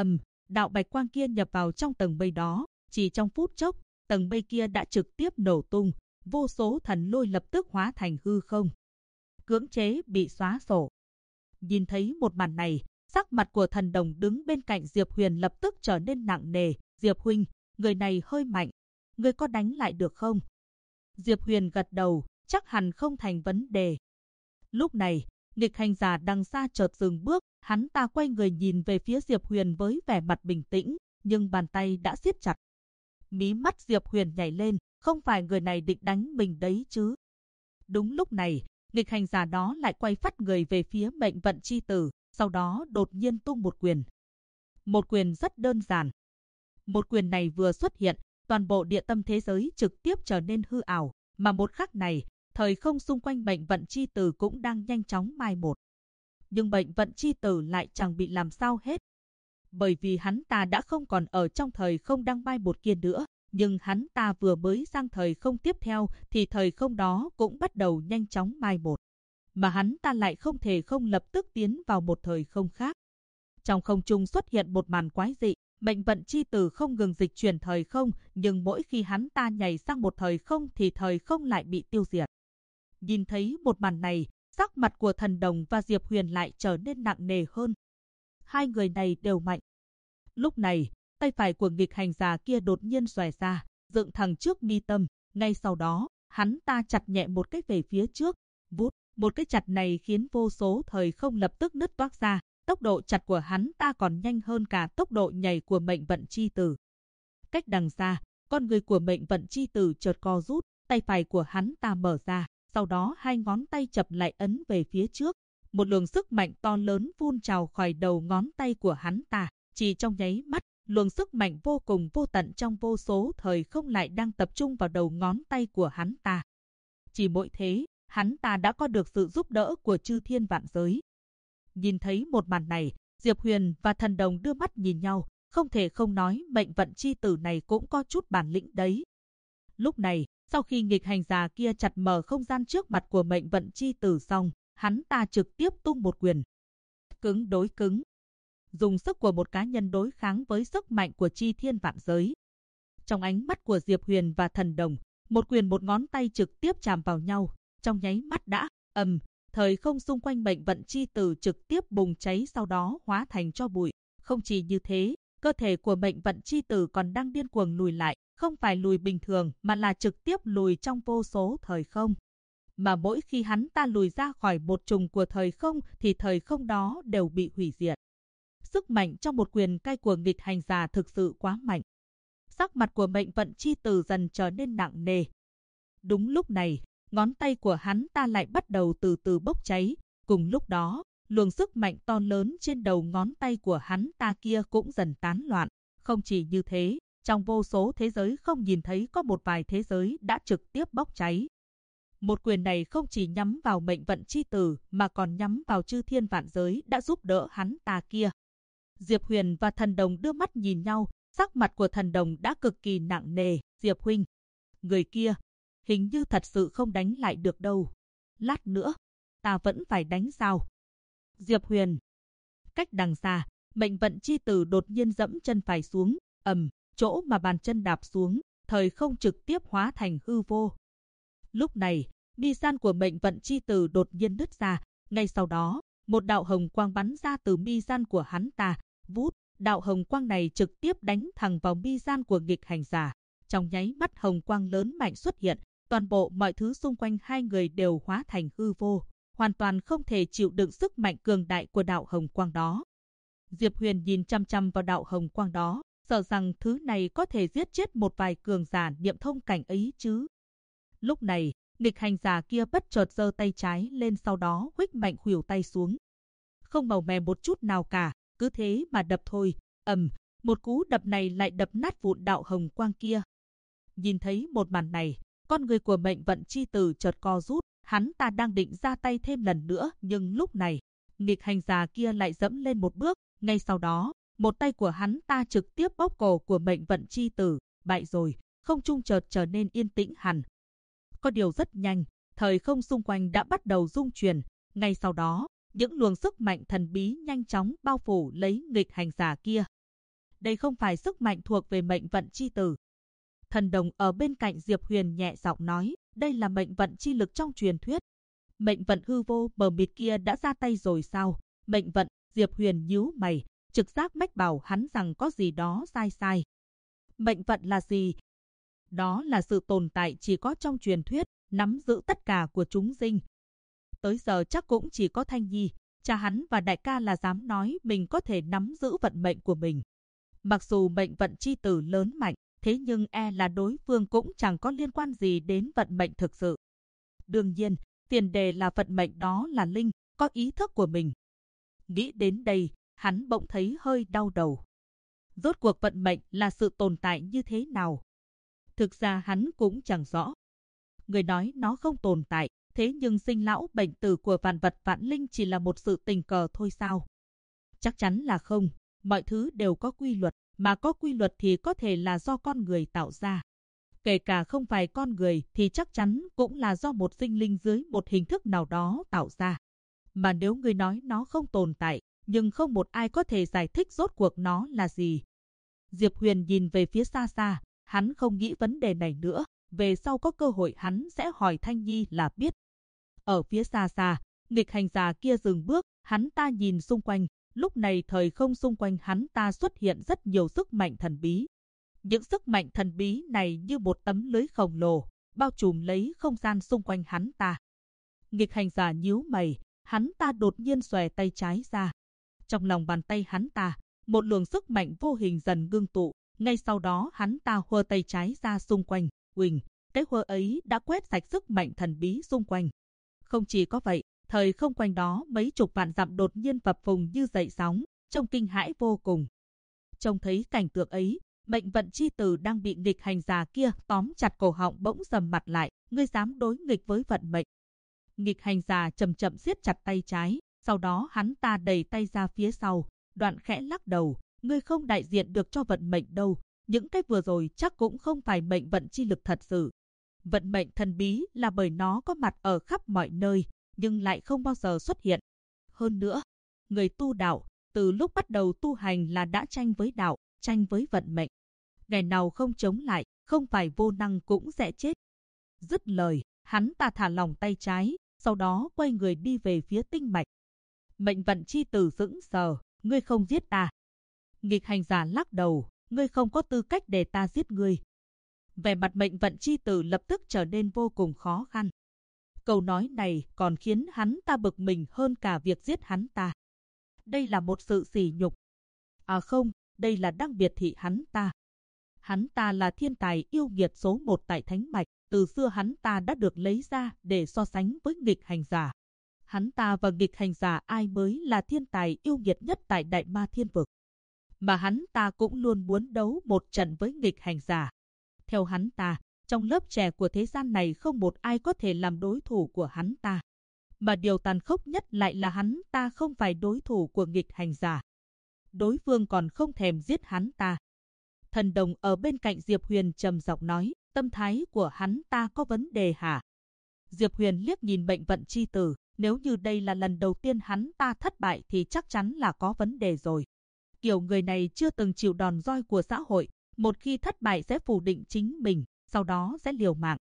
đạo bạch quang kia nhập vào trong tầng mây đó, chỉ trong phút chốc, tầng mây kia đã trực tiếp nổ tung, vô số thần lôi lập tức hóa thành hư không. Cưỡng chế bị xóa sổ. Nhìn thấy một màn này, Sắc mặt của Thần Đồng đứng bên cạnh Diệp Huyền lập tức trở nên nặng nề. Diệp huynh, người này hơi mạnh, người có đánh lại được không? Diệp Huyền gật đầu, chắc hẳn không thành vấn đề. Lúc này, nghịch hành giả đằng xa chợt dừng bước, hắn ta quay người nhìn về phía Diệp Huyền với vẻ mặt bình tĩnh, nhưng bàn tay đã siết chặt. Mí mắt Diệp Huyền nhảy lên, không phải người này định đánh mình đấy chứ? Đúng lúc này, nghịch hành giả đó lại quay phắt người về phía Mệnh Vận Chi Tử, sau đó đột nhiên tung một quyền. Một quyền rất đơn giản. Một quyền này vừa xuất hiện, toàn bộ địa tâm thế giới trực tiếp trở nên hư ảo, mà một khắc này, thời không xung quanh Mệnh Vận Chi Tử cũng đang nhanh chóng mai một. Nhưng Mệnh Vận Chi Tử lại chẳng bị làm sao hết. Bởi vì hắn ta đã không còn ở trong thời không đang mai một kia nữa, nhưng hắn ta vừa mới sang thời không tiếp theo thì thời không đó cũng bắt đầu nhanh chóng mai một. Mà hắn ta lại không thể không lập tức tiến vào một thời không khác. Trong không trung xuất hiện một màn quái dị, Mệnh Vận Chi Tử không ngừng dịch chuyển thời không, nhưng mỗi khi hắn ta nhảy sang một thời không thì thời không lại bị tiêu diệt. Nhìn thấy một màn này, sắc mặt của Thần Đồng và Diệp Huyền lại trở nên nặng nề hơn. Hai người này đều mạnh. Lúc này, tay phải của nghịch hành giả kia đột nhiên xòe ra, dựng thẳng trước mi tâm. Ngay sau đó, hắn ta chặt nhẹ một cái về phía trước. Vút, một cái chặt này khiến vô số thời không lập tức nứt toác ra. Tốc độ chặt của hắn ta còn nhanh hơn cả tốc độ nhảy của Mệnh Vận Chi Tử. Cách đằng xa, con người của Mệnh Vận Chi Tử chợt co rút, tay phải của hắn ta mở ra, sau đó hai ngón tay chập lại ấn về phía trước. Một luồng sức mạnh to lớn phun trào khỏi đầu ngón tay của hắn ta. Chỉ trong nháy mắt, luồng sức mạnh vô cùng vô tận trong vô số thời không lại đang tập trung vào đầu ngón tay của hắn ta. Chỉ mỗi thế, hắn ta đã có được sự giúp đỡ của chư thiên vạn giới. Nhìn thấy một màn này, Diệp Huyền và Thần Đồng đưa mắt nhìn nhau, không thể không nói Mệnh Vận Chi Tử này cũng có chút bản lĩnh đấy. Lúc này, sau khi nghịch hành giả kia chặt mở không gian trước mặt của Mệnh Vận Chi Tử xong, hắn ta trực tiếp tung một quyền. Cứng đối cứng. Dùng sức của một cá nhân đối kháng với sức mạnh của chi thiên vạn giới. Trong ánh mắt của Diệp Huyền và Thần Đồng, một quyền một ngón tay trực tiếp chạm vào nhau, trong nháy mắt đã thời không xung quanh Mệnh Vận Chi Tử trực tiếp bùng cháy, sau đó hóa thành tro bụi. Không chỉ như thế, cơ thể của Mệnh Vận Chi Tử còn đang điên cuồng lùi lại, không phải lùi bình thường mà là trực tiếp lùi trong vô số thời không. Mà mỗi khi hắn ta lùi ra khỏi một trùng của thời không thì thời không đó đều bị hủy diệt. Sức mạnh trong một quyền cai của nghịch hành giả thực sự quá mạnh. Sắc mặt của Mệnh Vận Chi Tử dần trở nên nặng nề. Đúng lúc này, ngón tay của hắn ta lại bắt đầu từ từ bốc cháy. Cùng lúc đó, luồng sức mạnh to lớn trên đầu ngón tay của hắn ta kia cũng dần tán loạn. Không chỉ như thế, trong vô số thế giới không nhìn thấy có một vài thế giới đã trực tiếp bốc cháy. Một quyền này không chỉ nhắm vào Mệnh Vận Chi Tử mà còn nhắm vào chư thiên vạn giới đã giúp đỡ hắn ta kia. Diệp Huyền và Thần Đồng đưa mắt nhìn nhau, sắc mặt của Thần Đồng đã cực kỳ nặng nề. Diệp huynh, người kia hình như thật sự không đánh lại được đâu. Lát nữa, ta vẫn phải đánh sao? Diệp Huyền. Cách đằng xa, Mệnh Vận Chi Tử đột nhiên dẫm chân phải xuống, chỗ mà bàn chân đạp xuống, thời không trực tiếp hóa thành hư vô. Lúc này, mi gian của Mệnh Vận Chi Tử đột nhiên nứt ra, ngay sau đó, một đạo hồng quang bắn ra từ mi gian của hắn ta. Vút, đạo hồng quang này trực tiếp đánh thẳng vào mi gian của nghịch hành giả. Trong nháy mắt hồng quang lớn mạnh xuất hiện, toàn bộ mọi thứ xung quanh hai người đều hóa thành hư vô, hoàn toàn không thể chịu đựng sức mạnh cường đại của đạo hồng quang đó. Diệp Huyền nhìn chăm chăm vào đạo hồng quang đó, sợ rằng thứ này có thể giết chết một vài cường giả niệm thông cảnh ấy chứ. Lúc này, nghịch hành giả kia bất chợt giơ tay trái lên, sau đó huých mạnh khuỷu tay xuống. Không màu mè một chút nào cả, cứ thế mà đập thôi. Một cú đập này lại đập nát vụn đạo hồng quang kia. Nhìn thấy một màn này, con người của Mệnh Vận Chi Tử chợt co rút, hắn ta đang định ra tay thêm lần nữa, nhưng lúc này, nghịch hành giả kia lại dẫm lên một bước, ngay sau đó, một tay của hắn ta trực tiếp bóp cổ của Mệnh Vận Chi Tử. Bại rồi, không trung chợt trở nên yên tĩnh hẳn. Có điều rất nhanh, thời không xung quanh đã bắt đầu rung chuyển, ngay sau đó, những luồng sức mạnh thần bí nhanh chóng bao phủ lấy nghịch hành giả kia. Đây không phải sức mạnh thuộc về Mệnh Vận Chi Tử. Thần Đồng ở bên cạnh Diệp Huyền nhẹ giọng nói, đây là mệnh vận chi lực trong truyền thuyết. Mệnh vận hư vô mờ mịt kia đã ra tay rồi sao? Mệnh vận, Diệp Huyền nhíu mày, trực giác mách bảo hắn rằng có gì đó sai. Mệnh vận là gì? Đó là sự tồn tại chỉ có trong truyền thuyết, nắm giữ tất cả của chúng sinh. Tới giờ chắc cũng chỉ có Thanh Nhi, cha hắn và đại ca là dám nói mình có thể nắm giữ vận mệnh của mình. Mặc dù mệnh vận chi tử lớn mạnh, thế nhưng là đối phương cũng chẳng có liên quan gì đến vận mệnh thực sự. Đương nhiên, tiền đề là vận mệnh đó là linh, có ý thức của mình. Nghĩ đến đây, hắn bỗng thấy hơi đau đầu. Rốt cuộc vận mệnh là sự tồn tại như thế nào? Thực ra hắn cũng chẳng rõ. Người nói nó không tồn tại, thế nhưng sinh lão bệnh tử của vạn vật vạn linh chỉ là một sự tình cờ thôi sao? Chắc chắn là không, mọi thứ đều có quy luật, mà có quy luật thì có thể là do con người tạo ra. Kể cả không phải con người thì chắc chắn cũng là do một sinh linh dưới một hình thức nào đó tạo ra. Mà nếu người nói nó không tồn tại, nhưng không một ai có thể giải thích rốt cuộc nó là gì. Diệp Huyền nhìn về phía xa xa, hắn không nghĩ vấn đề này nữa, về sau có cơ hội hắn sẽ hỏi Thanh Nhi là biết. Ở phía xa xa, nghịch hành giả kia dừng bước, hắn ta nhìn xung quanh, lúc này thời không xung quanh hắn ta xuất hiện rất nhiều sức mạnh thần bí. Những sức mạnh thần bí này như một tấm lưới khổng lồ, bao trùm lấy không gian xung quanh hắn ta. Nghịch hành giả nhíu mày, hắn ta đột nhiên xòe tay trái ra. Trong lòng bàn tay hắn ta, một luồng sức mạnh vô hình dần ngưng tụ, ngay sau đó hắn ta huơ tay trái ra xung quanh, uỳnh, cái huơ ấy đã quét sạch sức mạnh thần bí xung quanh. Không chỉ có vậy, thời không quanh đó mấy chục vạn dặm đột nhiên phập phồng như dậy sóng, trông kinh hãi vô cùng. Trông thấy cảnh tượng ấy, mệnh vận chi tử đang bị nghịch hành giả kia tóm chặt cổ họng bỗng sầm mặt lại, ngươi dám đối nghịch với vận mệnh. Nghịch hành giả chậm chậm siết chặt tay trái, sau đó hắn ta đẩy tay ra phía sau, đoạn khẽ lắc đầu, ngươi không đại diện được cho vận mệnh đâu, những cái vừa rồi chắc cũng không phải mệnh vận chi lực thật sự. Vận mệnh thần bí là bởi nó có mặt ở khắp mọi nơi, nhưng lại không bao giờ xuất hiện. Hơn nữa, người tu đạo, từ lúc bắt đầu tu hành là đã tranh với đạo, tranh với vận mệnh. Ngày nào không chống lại, không phải vô năng cũng sẽ chết. Dứt lời, hắn ta thả lỏng tay trái, sau đó quay người đi về phía tinh mạch. Mệnh vận chi tử sững sờ, ngươi không giết ta. Nghịch hành giả lắc đầu, ngươi không có tư cách để ta giết ngươi. Vẻ mặt mệnh vận chi tử lập tức trở nên vô cùng khó khăn. Câu nói này còn khiến hắn ta bực mình hơn cả việc giết hắn ta. Đây là một sự sỉ nhục. À không, đây là đang biệt thị hắn ta. Hắn ta là thiên tài yêu nghiệt số 1 tại Thánh Mạch, từ xưa hắn ta đã được lấy ra để so sánh với nghịch hành giả. Hắn ta và nghịch hành giả ai mới là thiên tài yêu nghiệt nhất tại Đại Ma Thiên Vực. Mà hắn ta cũng luôn muốn đấu một trận với nghịch hành giả. Theo hắn ta, trong lớp trẻ của thế gian này không một ai có thể làm đối thủ của hắn ta. Mà điều tàn khốc nhất lại là hắn ta không phải đối thủ của nghịch hành giả. Đối phương còn không thèm giết hắn ta. Thần Đồng ở bên cạnh Diệp Huyền trầm giọng nói, tâm thái của hắn ta có vấn đề hả? Diệp Huyền liếc nhìn mệnh vận chi tử, nếu như đây là lần đầu tiên hắn ta thất bại thì chắc chắn là có vấn đề rồi. Kiểu người này chưa từng chịu đòn roi của xã hội, một khi thất bại sẽ phủ định chính mình, sau đó sẽ liều mạng.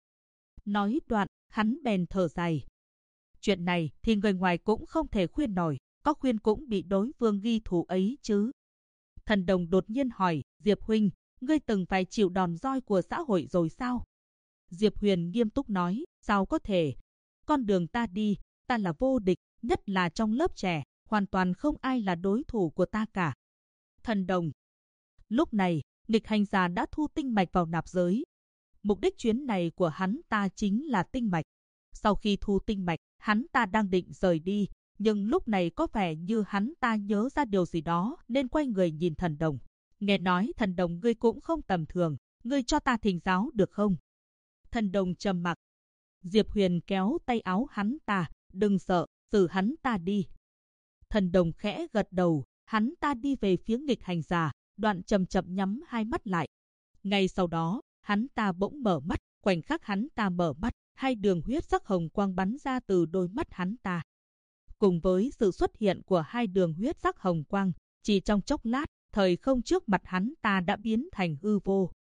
Nói đoạn, hắn bèn thở dài. Chuyện này thì người ngoài cũng không thể khuyên nổi, có khuyên cũng bị đối phương ghi thù ấy chứ. Thần Đồng đột nhiên hỏi, Diệp huynh, ngươi từng phải chịu đòn roi của xã hội rồi sao? Diệp Huyền nghiêm túc nói, sao có thể? Con đường ta đi, ta là vô địch, nhất là trong lớp trẻ, hoàn toàn không ai là đối thủ của ta cả. Thần Đồng. Lúc này, nghịch hành giả đã thu tinh mạch vào nạp giới. Mục đích chuyến này của hắn ta chính là tinh mạch. Sau khi thu tinh mạch, hắn ta đang định rời đi, nhưng lúc này có vẻ như hắn ta nhớ ra điều gì đó nên quay người nhìn Thần Đồng. Nghe nói Thần Đồng ngươi cũng không tầm thường, ngươi cho ta thỉnh giáo được không? Thần Đồng trầm mặc. Diệp Huyền kéo tay áo hắn ta, đừng sợ, xử hắn ta đi. Thần Đồng khẽ gật đầu, hắn ta đi về phía nghịch hành giả, đoạn chậm chậm nhắm hai mắt lại. Ngay sau đó, hắn ta bỗng mở mắt, khoảnh khắc hắn ta mở mắt, hai đường huyết sắc hồng quang bắn ra từ đôi mắt hắn ta. Cùng với sự xuất hiện của hai đường huyết sắc hồng quang, chỉ trong chốc lát, thời không trước mặt hắn ta đã biến thành hư vô.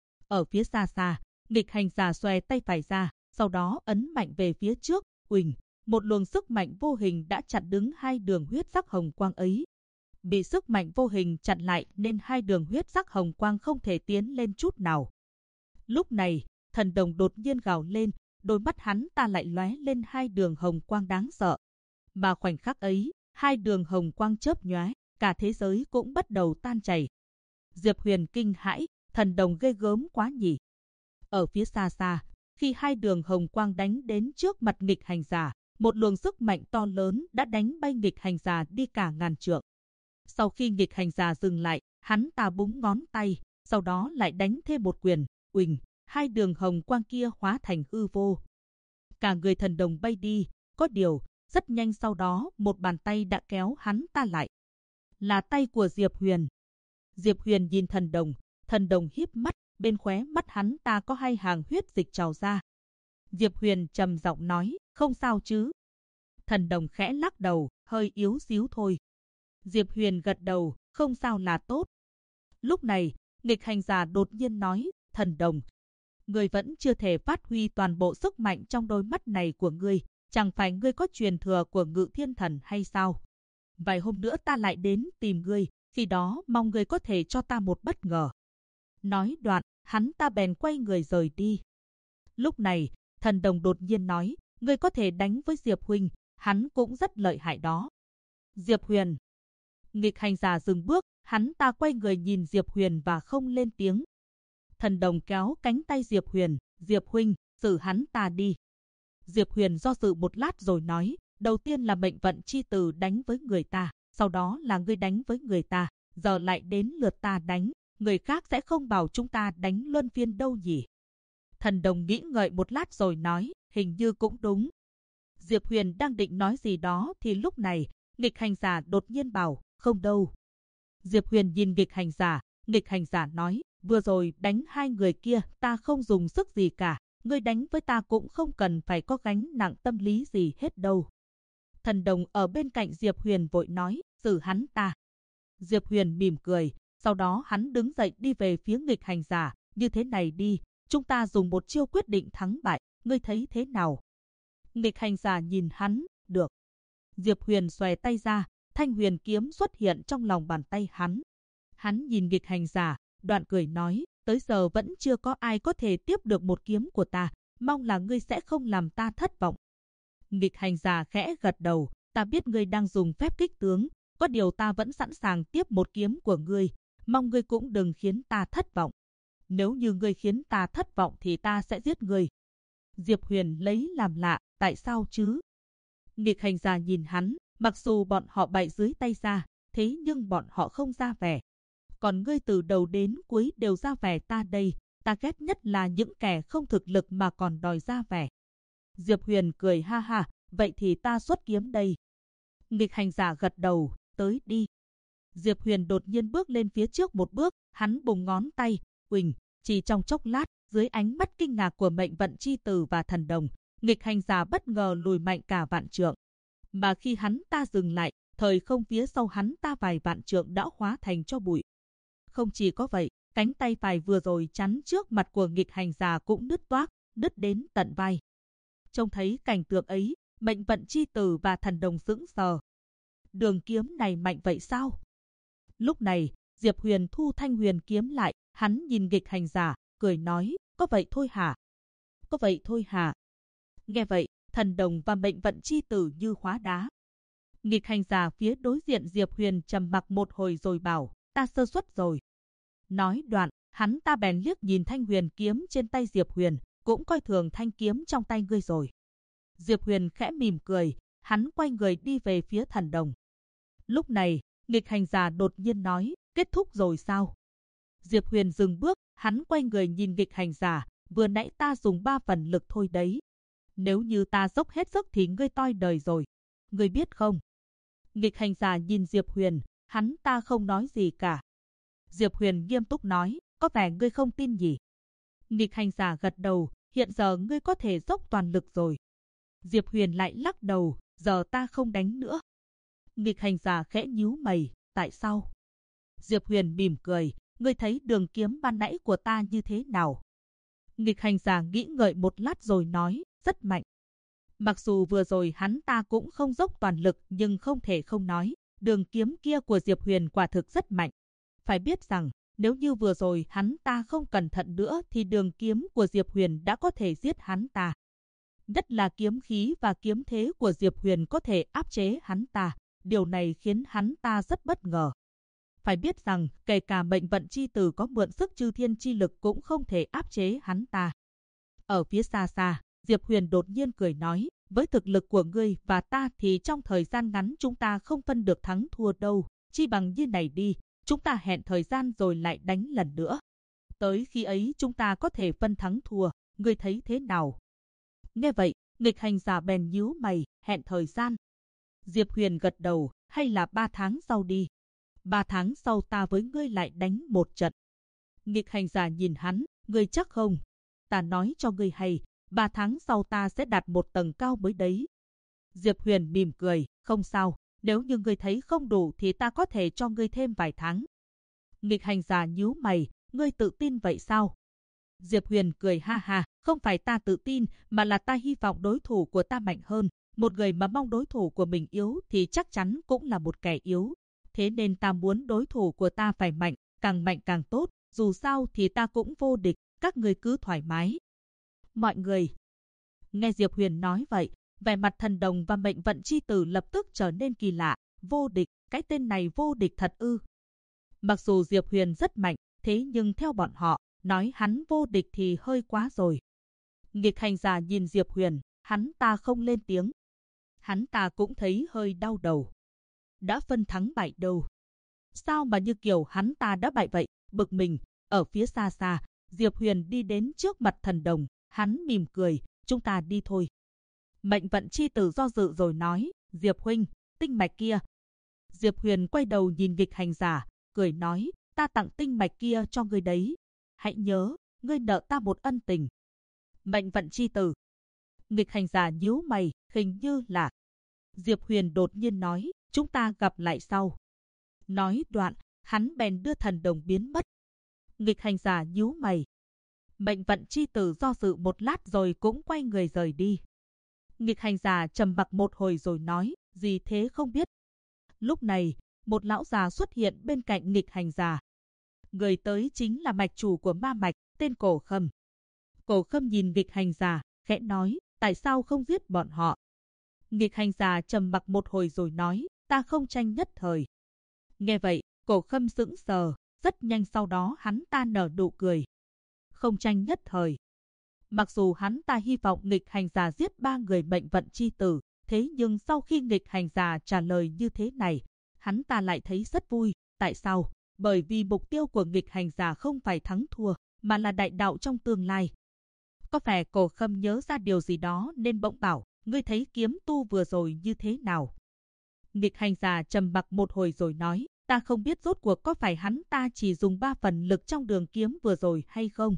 Ở phía xa xa, nghịch hành giả xòe tay phải ra, sau đó ấn mạnh về phía trước, uỳnh, một luồng sức mạnh vô hình đã chặn đứng hai đường huyết sắc hồng quang ấy. bị sức mạnh vô hình chặn lại nên hai đường huyết sắc hồng quang không thể tiến lên chút nào. Lúc này, Thần Đồng đột nhiên gào lên, đôi mắt hắn ta lại lóe lên hai đường hồng quang đáng sợ. Mà khoảnh khắc ấy, hai đường hồng quang chớp nhoáng, cả thế giới cũng bắt đầu tan chảy. Diệp Huyền kinh hãi, Thần Đồng ghê gớm quá nhỉ. Ở phía xa xa, khi hai đường hồng quang đánh đến trước mặt nghịch hành giả, một luồng sức mạnh to lớn đã đánh bay nghịch hành giả đi cả ngàn trượng. Sau khi nghịch hành giả dừng lại, hắn ta búng ngón tay, sau đó lại đánh thêm một quyền, uỳnh, hai đường hồng quang kia hóa thành hư vô. Cả người Thần Đồng bay đi, có điều, rất nhanh sau đó một bàn tay đã kéo hắn ta lại. Là tay của Diệp Huyền. Diệp Huyền nhìn Thần Đồng híp mắt, bên khóe mắt hắn ta có hai hàng huyết dịch trào ra. Diệp Huyền trầm giọng nói, không sao chứ? Thần Đồng khẽ lắc đầu, hơi yếu xíu thôi. Diệp Huyền gật đầu, không sao là tốt. Lúc này, nghịch hành giả đột nhiên nói, Thần Đồng, ngươi vẫn chưa thể phát huy toàn bộ sức mạnh trong đôi mắt này của ngươi, chẳng phải ngươi có truyền thừa của Ngự Thiên Thần hay sao? Vài hôm nữa ta lại đến tìm ngươi, khi đó mong ngươi có thể cho ta một bất ngờ. Nói đoạn, hắn ta bèn quay người rời đi. Lúc này, Thần Đồng đột nhiên nói, ngươi có thể đánh với Diệp huynh, hắn cũng rất lợi hại đó. Diệp Huyền. Nghịch hành giả dừng bước, hắn ta quay người nhìn Diệp Huyền và không lên tiếng. Thần Đồng kéo cánh tay Diệp Huyền, Diệp huynh, xử hắn ta đi. Diệp Huyền do dự một lát rồi nói, đầu tiên là mệnh vận chi tử đánh với người ta, sau đó là ngươi đánh với người ta, giờ lại đến lượt ta đánh, người khác sẽ không bảo chúng ta đánh luân phiên đâu nhỉ. Thần Đồng nghĩ ngợi một lát rồi nói, hình như cũng đúng. Diệp Huyền đang định nói gì đó thì lúc này, nghịch hành giả đột nhiên bảo, không đâu. Diệp Huyền nhìn nghịch hành giả nói, vừa rồi đánh hai người kia ta không dùng sức gì cả, ngươi đánh với ta cũng không cần phải có gánh nặng tâm lý gì hết đâu. Thần Đồng ở bên cạnh Diệp Huyền vội nói, xử hắn ta. Diệp Huyền mỉm cười, sau đó hắn đứng dậy đi về phía nghịch hành giả, như thế này đi, chúng ta dùng một chiêu quyết định thắng bại, ngươi thấy thế nào? Nghịch hành giả nhìn hắn, được. Diệp Huyền xòe tay ra, thanh huyền kiếm xuất hiện trong lòng bàn tay hắn. Hắn nhìn nghịch hành giả, đoạn cười nói, tới giờ vẫn chưa có ai có thể tiếp được một kiếm của ta, mong là ngươi sẽ không làm ta thất vọng. Nghịch hành giả khẽ gật đầu, ta biết ngươi đang dùng phép kích tướng, có điều ta vẫn sẵn sàng tiếp một kiếm của ngươi, mong ngươi cũng đừng khiến ta thất vọng. Nếu như ngươi khiến ta thất vọng thì ta sẽ giết ngươi. Diệp Huyền lấy làm lạ, tại sao chứ? Nghịch hành giả nhìn hắn, mặc dù bọn họ bại dưới tay ra, thế nhưng bọn họ không ra vẻ. Còn ngươi từ đầu đến cuối đều ra vẻ ta đây, ta ghét nhất là những kẻ không thực lực mà còn đòi ra vẻ. Diệp Huyền cười ha ha, vậy thì ta xuất kiếm đây. Nghịch hành giả gật đầu, tới đi. Diệp Huyền đột nhiên bước lên phía trước một bước, hắn bùng ngón tay, uỳnh, chỉ trong chốc lát, dưới ánh mắt kinh ngạc của mệnh vận chi tử và Thần Đồng, nghịch hành giả bất ngờ lùi mạnh cả vạn trượng. Mà khi hắn ta dừng lại, thời không phía sau hắn ta vài vạn trượng đã hóa thành cho bụi. Không chỉ có vậy, cánh tay phải vừa rồi chắn trước mặt của nghịch hành giả cũng nứt toác, nứt đến tận vai. Trông thấy cảnh tượng ấy, mệnh vận chi tử và Thần Đồng sững sờ. Đường kiếm này mạnh vậy sao? Lúc này, Diệp Huyền thu thanh huyền kiếm lại, hắn nhìn nghịch hành giả, cười nói, có vậy thôi hả? Có vậy thôi hả? Nghe vậy, Thần Đồng và mệnh vận chi tử như hóa đá. Nghịch hành giả phía đối diện Diệp Huyền trầm mặc một hồi rồi bảo, ta sơ suất rồi. Nói đoạn, hắn ta bèn liếc nhìn thanh huyền kiếm trên tay Diệp Huyền, cũng coi thường thanh kiếm trong tay ngươi rồi. Diệp Huyền khẽ mỉm cười, hắn quay người đi về phía Thần Đồng. Lúc này, nghịch hành giả đột nhiên nói, kết thúc rồi sao? Diệp Huyền dừng bước, hắn quay người nhìn nghịch hành giả, vừa nãy ta dùng 3 phần lực thôi đấy. Nếu như ta dốc hết sức thì ngươi toi đời rồi. Ngươi biết không? Nghịch hành giả nhìn Diệp Huyền, hắn ta không nói gì cả. Diệp Huyền nghiêm túc nói, có vẻ ngươi không tin nhỉ? Nghịch hành giả gật đầu, hiện giờ ngươi có thể dốc toàn lực rồi. Diệp Huyền lại lắc đầu, giờ ta không đánh nữa. Nghịch hành giả khẽ nhíu mày, tại sao? Diệp Huyền mỉm cười, ngươi thấy đường kiếm ban nãy của ta như thế nào? Nghịch hành giả nghĩ ngợi một lát rồi nói, rất mạnh. Mặc dù vừa rồi hắn ta cũng không dốc toàn lực nhưng không thể không nói, đường kiếm kia của Diệp Huyền quả thực rất mạnh. Phải biết rằng, nếu như vừa rồi hắn ta không cẩn thận nữa thì đường kiếm của Diệp Huyền đã có thể giết hắn ta. Nhất là kiếm khí và kiếm thế của Diệp Huyền có thể áp chế hắn ta. Điều này khiến hắn ta rất bất ngờ. Phải biết rằng, kể cả mệnh vận chi tử có mượn sức chư thiên chi lực cũng không thể áp chế hắn ta. Ở phía xa xa, Diệp Huyền đột nhiên cười nói, với thực lực của ngươi và ta thì trong thời gian ngắn chúng ta không phân được thắng thua đâu. Chi bằng như này đi, chúng ta hẹn thời gian rồi lại đánh lần nữa. Tới khi ấy chúng ta có thể phân thắng thua, ngươi thấy thế nào? Nghe vậy, nghịch hành giả bèn nhíu mày, hẹn thời gian. Diệp Huyền gật đầu, hay là 3 tháng sau đi. 3 tháng sau ta với ngươi lại đánh một trận. Nghịch hành giả nhìn hắn, ngươi chắc không? Ta nói cho ngươi hay, 3 tháng sau ta sẽ đạt một tầng cao mới đấy. Diệp Huyền mỉm cười, không sao, nếu như ngươi thấy không đủ thì ta có thể cho ngươi thêm vài tháng. Nghịch hành giả nhíu mày, ngươi tự tin vậy sao? Diệp Huyền cười ha ha, không phải ta tự tin mà là ta hy vọng đối thủ của ta mạnh hơn. Một người mà mong đối thủ của mình yếu thì chắc chắn cũng là một kẻ yếu. Thế nên ta muốn đối thủ của ta phải mạnh càng tốt. Dù sao thì ta cũng vô địch, các người cứ thoải mái. Mọi người nghe Diệp Huyền nói vậy, vẻ mặt Thần Đồng và mệnh vận chi tử lập tức trở nên kỳ lạ. Vô địch, cái tên này vô địch thật ư? Mặc dù Diệp Huyền rất mạnh, thế nhưng theo bọn họ, nói hắn vô địch thì hơi quá rồi. Nghịch hành giả nhìn Diệp Huyền, hắn ta không lên tiếng. Hắn ta cũng thấy hơi đau đầu. Đã phân thắng bại đâu? Sao mà như kiểu hắn ta đã bại vậy? Bực mình, ở phía xa xa, Diệp Huyền đi đến trước mặt Thần Đồng, hắn mỉm cười, chúng ta đi thôi. Mệnh vận chi tử do dự rồi nói, Diệp huynh, tinh mạch kia. Diệp Huyền quay đầu nhìn nghịch hành giả, cười nói, ta tặng tinh mạch kia cho ngươi đấy. Hãy nhớ, ngươi nợ ta một ân tình. Mệnh vận chi tử. Nghịch hành giả nhíu mày, hình như là. Diệp Huyền đột nhiên nói, chúng ta gặp lại sau. Nói đoạn, hắn bèn đưa Thần Đồng biến mất. Nghịch hành giả nhíu mày. Mệnh vận chi tử do dự một lát rồi cũng quay người rời đi. Nghịch hành giả trầm mặc một hồi rồi nói, gì thế không biết. Lúc này, một lão già xuất hiện bên cạnh nghịch hành giả. Người tới chính là mạch chủ của ma mạch, tên Cổ Khâm. Cổ Khâm nhìn nghịch hành giả, khẽ nói, tại sao không giết bọn họ? Nghịch hành giả trầm mặc một hồi rồi nói, ta không tranh nhất thời. Nghe vậy, Cổ Khâm sững sờ, rất nhanh sau đó hắn ta nở nụ cười. Không tranh nhất thời. Mặc dù hắn ta hy vọng nghịch hành giả giết 3 người mệnh vận chi tử, thế nhưng sau khi nghịch hành giả trả lời như thế này, hắn ta lại thấy rất vui. Tại sao? Bởi vì mục tiêu của nghịch hành giả không phải thắng thua, mà là đại đạo trong tương lai. Có vẻ Cổ Khâm nhớ ra điều gì đó nên bỗng bảo, ngươi thấy kiếm tu vừa rồi như thế nào? Nghịch hành giả trầm mặc một hồi rồi nói, ta không biết rốt cuộc có phải hắn ta chỉ dùng 3 phần lực trong đường kiếm vừa rồi hay không?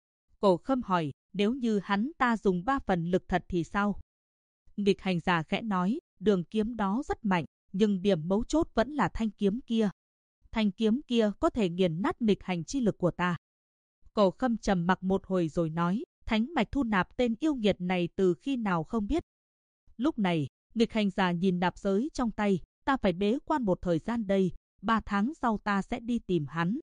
Cổ Khâm hỏi, nếu như hắn ta dùng 3 phần lực thật thì sao? Nghịch hành giả khẽ nói, đường kiếm đó rất mạnh, nhưng điểm mấu chốt vẫn là thanh kiếm kia. Thanh kiếm kia có thể nghiền nát nghịch hành chi lực của ta. Cổ Khâm trầm mặc một hồi rồi nói, thánh mạch thu nạp tên yêu nghiệt này từ khi nào không biết. Lúc này, nghịch hành giả nhìn nạp giới trong tay, ta phải bế quan một thời gian đây, 3 tháng sau ta sẽ đi tìm hắn.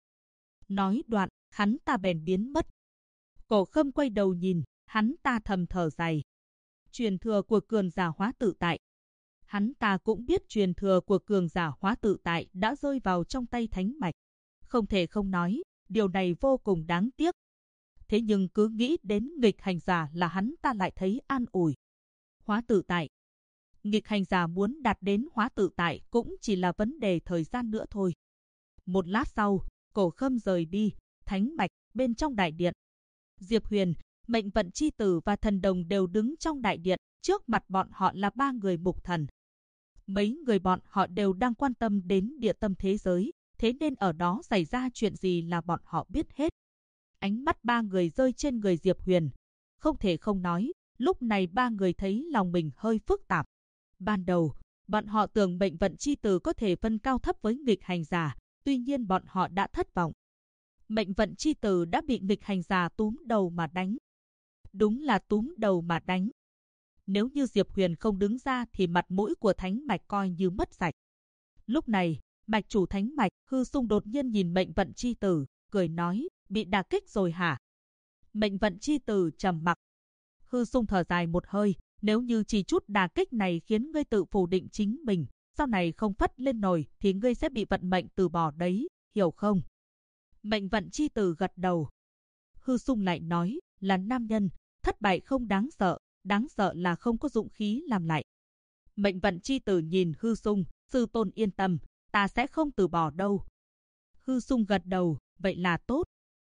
Nói đoạn, hắn ta bèn biến mất. Cổ Khâm quay đầu nhìn, hắn ta thầm thở dài. Truyền thừa của cường giả hóa tự tại. Hắn ta cũng biết truyền thừa của cường giả hóa tự tại đã rơi vào trong tay thánh mạch. Không thể không nói, điều này vô cùng đáng tiếc. Thế nhưng cứ nghĩ đến nghịch hành giả là hắn ta lại thấy an ủi. Hóa tự tại. Nghịch hành giả muốn đạt đến hóa tự tại cũng chỉ là vấn đề thời gian nữa thôi. Một lát sau, Cổ Khâm rời đi, thánh mạch, bên trong đại điện. Diệp Huyền, mệnh vận chi tử và Thần Đồng đều đứng trong đại điện, trước mặt bọn họ là 3 người mục thần. Mấy người bọn họ đều đang quan tâm đến địa tâm thế giới, thế nên ở đó xảy ra chuyện gì là bọn họ biết hết. Ánh mắt 3 người rơi trên người Diệp Huyền. Không thể không nói, lúc này 3 người thấy lòng mình hơi phức tạp. Ban đầu, bọn họ tưởng mệnh vận chi tử có thể phân cao thấp với nghịch hành giả, tuy nhiên bọn họ đã thất vọng. Mệnh vận chi tử đã bị nghịch hành giả túm đầu mà đánh. Đúng là túm đầu mà đánh. Nếu như Diệp Huyền không đứng ra thì mặt mũi của thánh mạch coi như mất sạch. Lúc này, mạch chủ thánh mạch Hư Xung đột nhiên nhìn Mệnh Vận chi tử, cười nói, bị đả kích rồi hả? Mệnh Vận chi tử trầm mặc. Hư Xung thở dài một hơi, nếu như chỉ chút đả kích này khiến ngươi tự phủ định chính mình, sau này không phất lên nổi thì ngươi sẽ bị vận mệnh từ bỏ đấy, hiểu không? Mệnh Vận chi tử gật đầu. Hư Xung lại nói, là nam nhân, thất bại không đáng sợ là không có dũng khí làm lại. Mệnh Vận chi tử nhìn Hư Xung, sư tôn yên tâm, ta sẽ không từ bỏ đâu. Hư Xung gật đầu, vậy là tốt.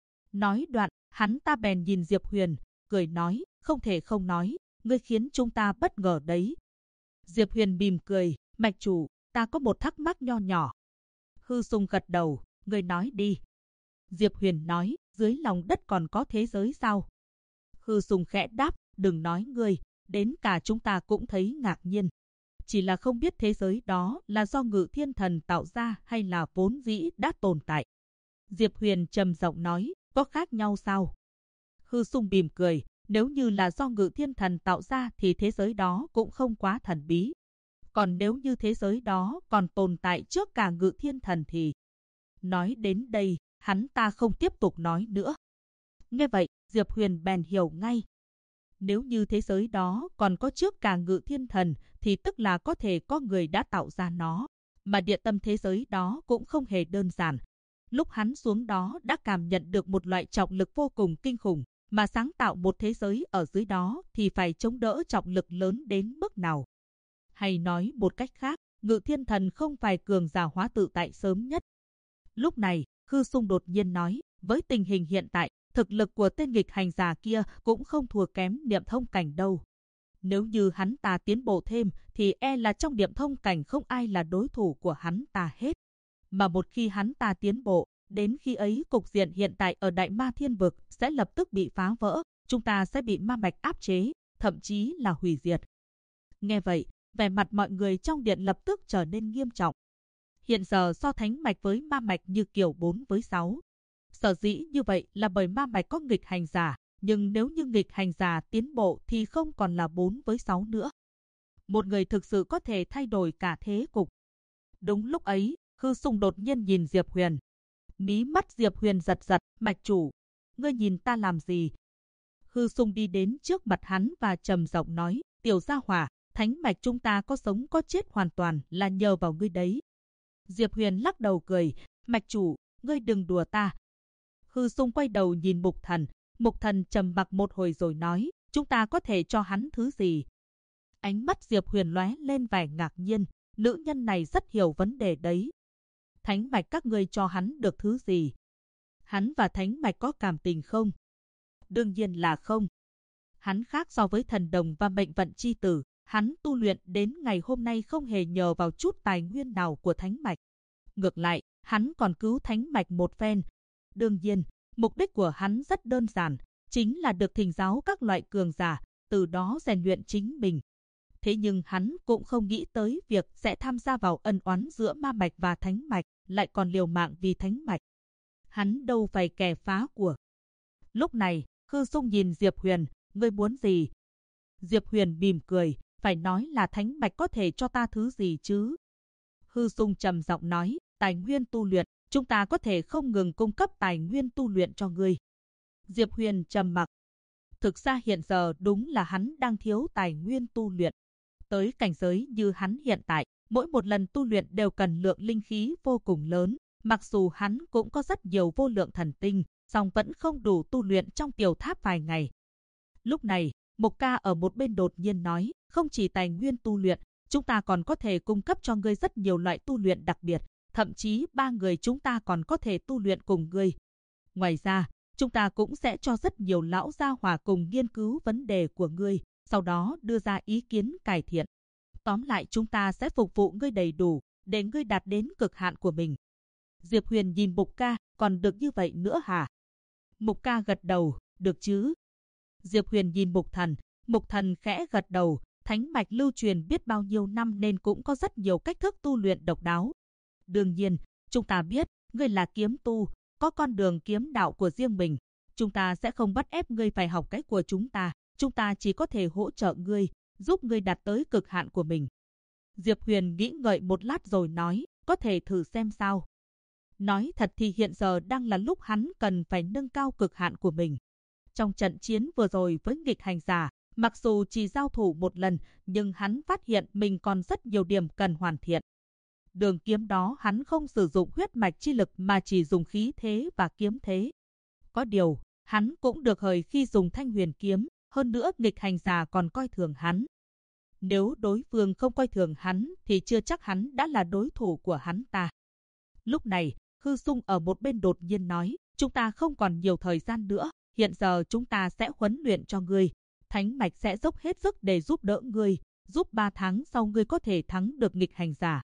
Nói đoạn, hắn ta bèn nhìn Diệp Huyền, cười nói, không thể không nói, ngươi khiến chúng ta bất ngờ đấy. Diệp Huyền mỉm cười, mạch chủ, ta có một thắc mắc nho nhỏ. Hư Xung gật đầu, ngươi nói đi. Diệp Huyền nói, dưới lòng đất còn có thế giới sao? Hư Xung khẽ đáp, đừng nói ngươi, đến cả chúng ta cũng thấy ngạc nhiên. Chỉ là không biết thế giới đó là do Ngự Thiên Thần tạo ra hay là vốn dĩ đã tồn tại. Diệp Huyền trầm giọng nói, có khác nhau sao? Hư Xung mỉm cười, nếu như là do Ngự Thiên Thần tạo ra thì thế giới đó cũng không quá thần bí. Còn nếu như thế giới đó còn tồn tại trước cả Ngự Thiên Thần thì... Nói đến đây, hắn ta không tiếp tục nói nữa. Nghe vậy, Diệp Huyền bèn hiểu ngay. Nếu như thế giới đó còn có trước cả Ngự Thiên Thần thì tức là có thể có người đã tạo ra nó. Mà địa tâm thế giới đó cũng không hề đơn giản. Lúc hắn xuống đó đã cảm nhận được một loại trọng lực vô cùng kinh khủng. Mà sáng tạo một thế giới ở dưới đó thì phải chống đỡ trọng lực lớn đến mức nào. Hay nói một cách khác, Ngự Thiên Thần không phải cường giả hóa tự tại sớm nhất. Lúc này, Hư Xung đột nhiên nói, với tình hình hiện tại, thực lực của tên nghịch hành giả kia cũng không thua kém niệm thông cảnh đâu. Nếu như hắn ta tiến bộ thêm thì e là trong niệm thông cảnh không ai là đối thủ của hắn ta hết. Mà một khi hắn ta tiến bộ, đến khi ấy cục diện hiện tại ở Đại Ma Thiên Vực sẽ lập tức bị phá vỡ, chúng ta sẽ bị ma mạch áp chế, thậm chí là hủy diệt. Nghe vậy, vẻ mặt mọi người trong điện lập tức trở nên nghiêm trọng. Hiện giờ so thánh mạch với ma mạch như kiểu 4 với 6. Sở dĩ như vậy là bởi ma mạch có nghịch hành giả, nhưng nếu như nghịch hành giả tiến bộ thì không còn là 4 với 6 nữa. Một người thực sự có thể thay đổi cả thế cục. Đúng lúc ấy, Hư Xung đột nhiên nhìn Diệp Huyền. Mí mắt Diệp Huyền giật giật, mạch chủ, ngươi nhìn ta làm gì? Hư Xung đi đến trước mặt hắn và trầm giọng nói, tiểu gia hỏa, thánh mạch chúng ta có sống có chết hoàn toàn là nhờ vào ngươi đấy. Diệp Huyền lắc đầu cười, mạch chủ, ngươi đừng đùa ta. Hư Xung quay đầu nhìn Mục Thần trầm mặc một hồi rồi nói, chúng ta có thể cho hắn thứ gì? Ánh mắt Diệp Huyền lóe lên vẻ ngạc nhiên, nữ nhân này rất hiểu vấn đề đấy. Thánh mạch các ngươi cho hắn được thứ gì? Hắn và thánh mạch có cảm tình không? Đương nhiên là không. Hắn khác so với thần đồng và mệnh vận chi tử, hắn tu luyện đến ngày hôm nay không hề nhờ vào chút tài nguyên nào của thánh mạch. Ngược lại, hắn còn cứu thánh mạch một phen. Đương nhiên, mục đích của hắn rất đơn giản, chính là được thỉnh giáo các loại cường giả, từ đó rèn luyện chính mình. Thế nhưng hắn cũng không nghĩ tới việc sẽ tham gia vào ân oán giữa ma mạch và thánh mạch, lại còn liều mạng vì thánh mạch. Hắn đâu phải kẻ phá của. Lúc này, Hư Xung nhìn Diệp Huyền, ngươi muốn gì? Diệp Huyền mỉm cười, phải nói là thánh mạch có thể cho ta thứ gì chứ? Hư Xung trầm giọng nói, tài nguyên tu luyện, chúng ta có thể không ngừng cung cấp tài nguyên tu luyện cho ngươi. Diệp Huyền trầm mặc. Thực ra hiện giờ đúng là hắn đang thiếu tài nguyên tu luyện. Tới cảnh giới như hắn hiện tại, mỗi một lần tu luyện đều cần lượng linh khí vô cùng lớn. Mặc dù hắn cũng có rất nhiều vô lượng thần tinh, song vẫn không đủ tu luyện trong tiểu tháp vài ngày. Lúc này, Mộc Ca ở một bên đột nhiên nói, không chỉ tài nguyên tu luyện, chúng ta còn có thể cung cấp cho ngươi rất nhiều loại tu luyện đặc biệt, thậm chí 3 người chúng ta còn có thể tu luyện cùng ngươi. Ngoài ra, chúng ta cũng sẽ cho rất nhiều lão gia hỏa cùng nghiên cứu vấn đề của ngươi, sau đó đưa ra ý kiến cải thiện. Tóm lại chúng ta sẽ phục vụ ngươi đầy đủ, để ngươi đạt đến cực hạn của mình. Diệp Huyền nhìn Mộc Ca, còn được như vậy nữa hả? Mộc Ca gật đầu, được chứ? Diệp Huyền nhìn Mộc Thần khẽ gật đầu, thánh mạch lưu truyền biết bao nhiêu năm nên cũng có rất nhiều cách thức tu luyện độc đáo. Đương nhiên, chúng ta biết, ngươi là kiếm tu, có con đường kiếm đạo của riêng mình. Chúng ta sẽ không bắt ép ngươi phải học cái của chúng ta chỉ có thể hỗ trợ ngươi, giúp ngươi đạt tới cực hạn của mình. Diệp Huyền nghĩ ngợi một lát rồi nói, có thể thử xem sao. Nói thật thì hiện giờ đang là lúc hắn cần phải nâng cao cực hạn của mình. Trong trận chiến vừa rồi với nghịch hành giả, mặc dù chỉ giao thủ một lần, nhưng hắn phát hiện mình còn rất nhiều điểm cần hoàn thiện. Đường kiếm đó hắn không sử dụng huyết mạch chi lực mà chỉ dùng khí thế và kiếm thế. Có điều, hắn cũng được hời khi dùng thanh huyền kiếm, hơn nữa nghịch hành giả còn coi thường hắn. Nếu đối phương không coi thường hắn thì chưa chắc hắn đã là đối thủ của hắn ta. Lúc này, Hư Sung ở một bên đột nhiên nói, chúng ta không còn nhiều thời gian nữa, hiện giờ chúng ta sẽ huấn luyện cho ngươi. Thánh mạch sẽ dốc hết sức để giúp đỡ ngươi, giúp 3 tháng sau ngươi có thể thắng được nghịch hành giả.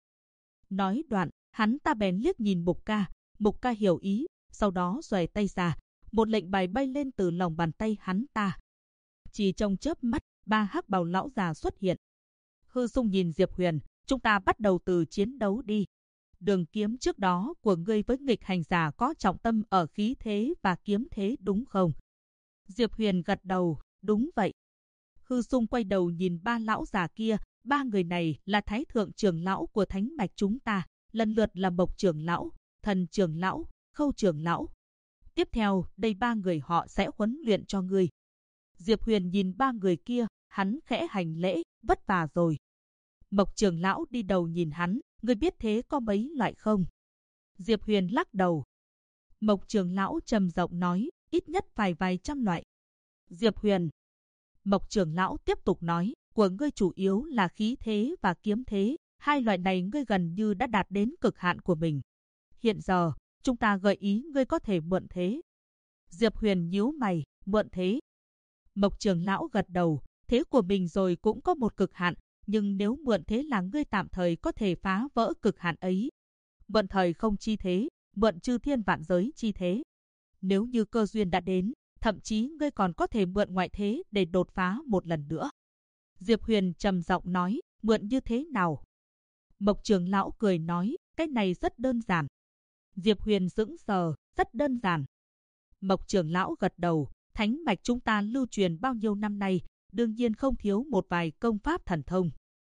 Nói đoạn, hắn ta bèn liếc nhìn Mục Ca hiểu ý, sau đó xòe tay ra, một lệnh bài bay lên từ lòng bàn tay hắn ta. Chỉ trong chớp mắt, 3 hắc bào lão già xuất hiện. Hư Sung nhìn Diệp Huyền, chúng ta bắt đầu từ chiến đấu đi. Đường kiếm trước đó của ngươi với nghịch hành giả có trọng tâm ở khí thế và kiếm thế đúng không? Diệp Huyền gật đầu, đúng vậy. Hư Sung quay đầu nhìn 3 lão già kia, 3 người này là thái thượng trưởng lão của thánh mạch chúng ta, lần lượt là Mộc trưởng lão, Thần trưởng lão, Khâu trưởng lão. Tiếp theo, đây 3 người họ sẽ huấn luyện cho ngươi. Diệp Huyền nhìn 3 người kia, hắn khẽ hành lễ, vất vả rồi. Mộc trưởng lão đi đầu nhìn hắn, ngươi biết thế có mấy loại không? Diệp Huyền lắc đầu. Mộc trưởng lão trầm giọng nói, ít nhất phải vài trăm loại. Diệp Huyền. Mộc trưởng lão tiếp tục nói, của ngươi chủ yếu là khí thế và kiếm thế, 2 loại này ngươi gần như đã đạt đến cực hạn của mình. Hiện giờ, chúng ta gợi ý ngươi có thể mượn thế. Diệp Huyền nhíu mày, mượn thế. Mộc trưởng lão gật đầu, thế của mình rồi cũng có một cực hạn, nhưng nếu mượn thế là ngươi tạm thời có thể phá vỡ cực hạn ấy. Mượn thời không chi thế, mượn chư thiên vạn giới chi thế. Nếu như cơ duyên đã đến, thậm chí ngươi còn có thể mượn ngoại thế để đột phá một lần nữa. Diệp Huyền trầm giọng nói, mượn như thế nào? Mộc trưởng lão cười nói, cái này rất đơn giản. Diệp Huyền sững sờ, rất đơn giản. Mộc trưởng lão gật đầu, thánh mạch chúng ta lưu truyền bao nhiêu năm nay, đương nhiên không thiếu một vài công pháp thần thông.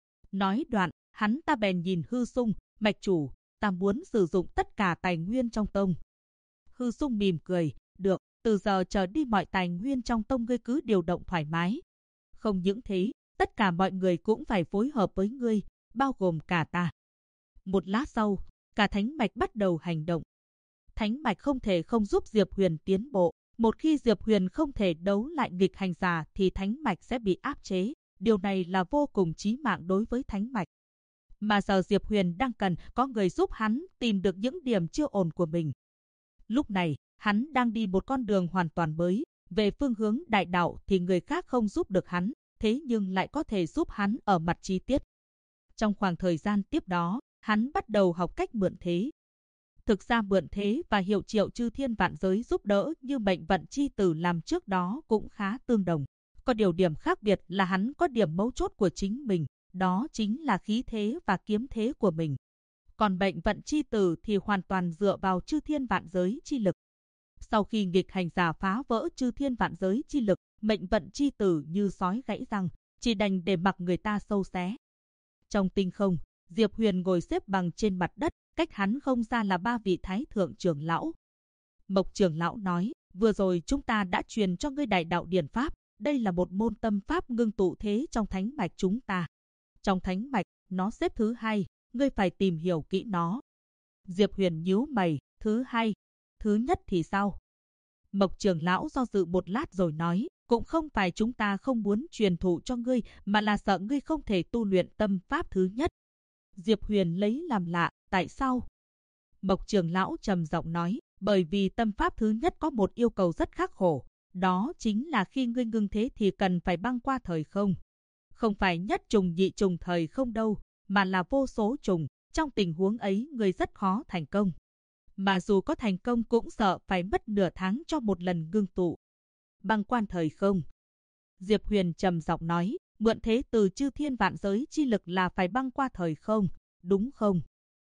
Nói đoạn, hắn ta bèn nhìn Hư Sung, mạch chủ, ta muốn sử dụng tất cả tài nguyên trong tông. Hư Sung mỉm cười, được, từ giờ trở đi mọi tài nguyên trong tông ngươi cứ điều động thoải mái. Không những thế, tất cả mọi người cũng phải phối hợp với ngươi, bao gồm cả ta. Một lát sau, cả thánh mạch bắt đầu hành động. Thánh mạch không thể không giúp Diệp Huyền tiến bộ. Một khi Diệp Huyền không thể đấu lại nghịch hành giả thì thánh mạch sẽ bị áp chế. Điều này là vô cùng chí mạng đối với thánh mạch. Mà giờ Diệp Huyền đang cần có người giúp hắn tìm được những điểm chưa ổn của mình. Lúc này, hắn đang đi một con đường hoàn toàn mới. Về phương hướng đại đạo thì người khác không giúp được hắn, thế nhưng lại có thể giúp hắn ở mặt chi tiết. Trong khoảng thời gian tiếp đó, hắn bắt đầu học cách mượn thế. Thực ra mượn thế và hiệu triệu chư thiên vạn giới giúp đỡ như mệnh vận chi tử làm trước đó cũng khá tương đồng. Có điều điểm khác biệt là hắn có điểm mấu chốt của chính mình, đó chính là khí thế và kiếm thế của mình. Còn mệnh vận chi tử thì hoàn toàn dựa vào chư thiên vạn giới chi lực. Sau khi nghịch hành giả phá vỡ chư thiên vạn giới chi lực, mệnh vận chi tử như sói gãy răng, chỉ đành để mặc người ta sâu xé. Trong tinh không, Diệp Huyền ngồi xếp bằng trên mặt đất, cách hắn không xa là 3 vị thái thượng trưởng lão. Mộc trưởng lão nói, vừa rồi chúng ta đã truyền cho ngươi đại đạo điển pháp, đây là một môn tâm pháp ngưng tụ thế trong thánh mạch chúng ta. Trong thánh mạch, nó xếp thứ 2, ngươi phải tìm hiểu kỹ nó. Diệp Huyền nhíu mày, thứ 2, thứ nhất thì sao? Mộc trưởng lão do dự một lát rồi nói, cũng không phải chúng ta không muốn truyền thụ cho ngươi, mà là sợ ngươi không thể tu luyện tâm pháp thứ nhất. Diệp Huyền lấy làm lạ, tại sao? Mộc trưởng lão trầm giọng nói, bởi vì tâm pháp thứ nhất có một yêu cầu rất khắc khổ, đó chính là khi ngươi ngưng thế thì cần phải băng qua thời không. Không phải nhất trùng nhị trùng thời không đâu, mà là vô số trùng, trong tình huống ấy ngươi rất khó thành công. Mà dù có thành công cũng sợ phải mất nửa tháng cho một lần ngưng tụ. Băng quan thời không. Diệp Huyền trầm giọng nói, mượn thế từ chư thiên vạn giới chi lực là phải băng qua thời không, đúng không?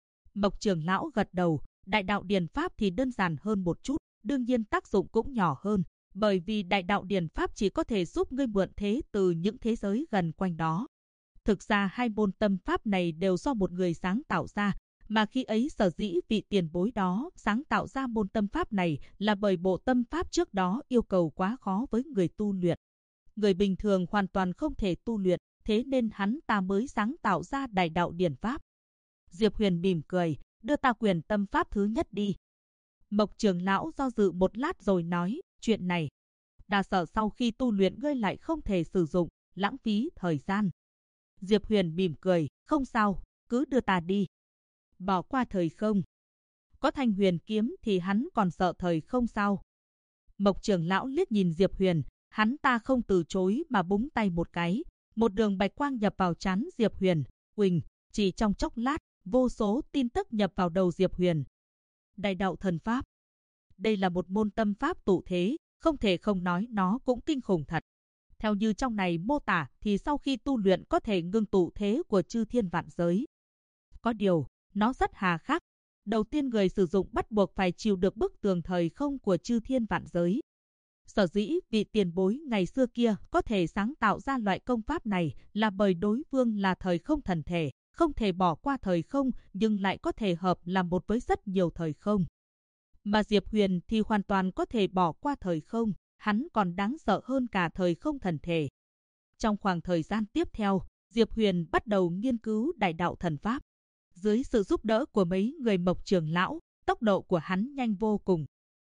Mộc trưởng lão gật đầu, đại đạo điển pháp thì đơn giản hơn một chút, đương nhiên tác dụng cũng nhỏ hơn, bởi vì đại đạo điển pháp chỉ có thể giúp ngươi mượn thế từ những thế giới gần quanh đó. Thực ra 2 môn tâm pháp này đều do một người sáng tạo ra, Mà khi ấy sở dĩ vị tiền bối đó sáng tạo ra môn tâm pháp này là bởi bộ tâm pháp trước đó yêu cầu quá khó với người tu luyện. Người bình thường hoàn toàn không thể tu luyện, thế nên hắn ta mới sáng tạo ra đại đạo điển pháp. Diệp Huyền mỉm cười, đưa ta quyền tâm pháp thứ nhất đi. Mộc trưởng lão do dự một lát rồi nói, chuyện này, đa sợ sau khi tu luyện ngươi lại không thể sử dụng, lãng phí thời gian. Diệp Huyền mỉm cười, không sao, cứ đưa ta đi. Bỏ qua thời không. Có Thanh Huyền kiếm thì hắn còn sợ thời không sao? Mộc trưởng lão liếc nhìn Diệp Huyền, hắn ta không từ chối mà búng tay một cái, một đường bạch quang nhập vào trán Diệp Huyền. Huỳnh, chỉ trong chốc lát, vô số tin tức nhập vào đầu Diệp Huyền. Đại đạo thần pháp. Đây là một môn tâm pháp tụ thế, không thể không nói nó cũng kinh khủng thật. Theo như trong này mô tả thì sau khi tu luyện có thể ngưng tụ thế của chư thiên vạn giới. Có điều, nó rất hà khắc. Đầu tiên người sử dụng bắt buộc phải chịu được bức tường thời không của chư thiên vạn giới. Sở dĩ vị tiền bối ngày xưa kia có thể sáng tạo ra loại công pháp này là bởi đối phương là thời không thần thể, không thể bỏ qua thời không nhưng lại có thể hợp làm một với rất nhiều thời không. Mà Diệp Huyền thì hoàn toàn có thể bỏ qua thời không, hắn còn đáng sợ hơn cả thời không thần thể. Trong khoảng thời gian tiếp theo, Diệp Huyền bắt đầu nghiên cứu đại đạo thần pháp. Dưới sự giúp đỡ của mấy người Mộc trưởng lão, tốc độ của hắn nhanh vô cùng.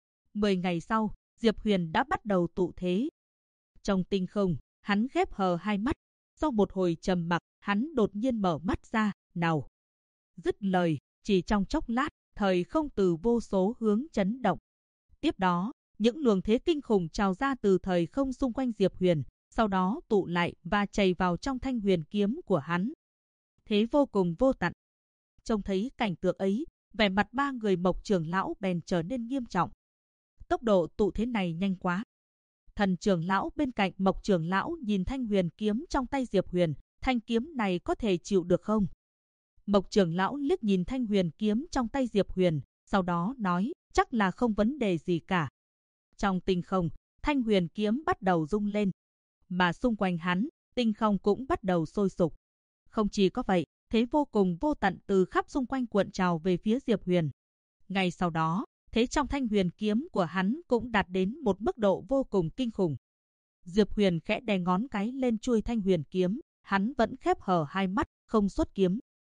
10 ngày sau, Diệp Huyền đã bắt đầu tụ thế. Trong tinh không, hắn khép hờ hai mắt. Sau một hồi trầm mặc, hắn đột nhiên mở mắt ra, nào. Dứt lời, chỉ trong chốc lát, thời không từ vô số hướng chấn động. Tiếp đó, những luồng thế kinh khủng trào ra từ thời không xung quanh Diệp Huyền, sau đó tụ lại và chảy vào trong thanh huyền kiếm của hắn. Thế vô cùng vô tận. Trông thấy cảnh tượng ấy, vẻ mặt ba người Mộc trưởng lão bèn trở nên nghiêm trọng. Tốc độ tụ thế này nhanh quá. Thần trưởng lão bên cạnh Mộc trưởng lão nhìn thanh huyền kiếm trong tay Diệp Huyền, thanh kiếm này có thể chịu được không? Mộc trưởng lão liếc nhìn thanh huyền kiếm trong tay Diệp Huyền, sau đó nói, chắc là không vấn đề gì cả. Trong tinh không, thanh huyền kiếm bắt đầu rung lên, mà xung quanh hắn, tinh không cũng bắt đầu sôi sục. Không chỉ có vậy, thế vô cùng vô tận từ khắp xung quanh cuộn trào về phía Diệp Huyền. Ngay sau đó, thế trong thanh huyền kiếm của hắn cũng đạt đến một mức độ vô cùng kinh khủng. Diệp Huyền khẽ đè ngón cái lên chuôi thanh huyền kiếm, hắn vẫn khép hờ hai mắt, không xuất kiếm.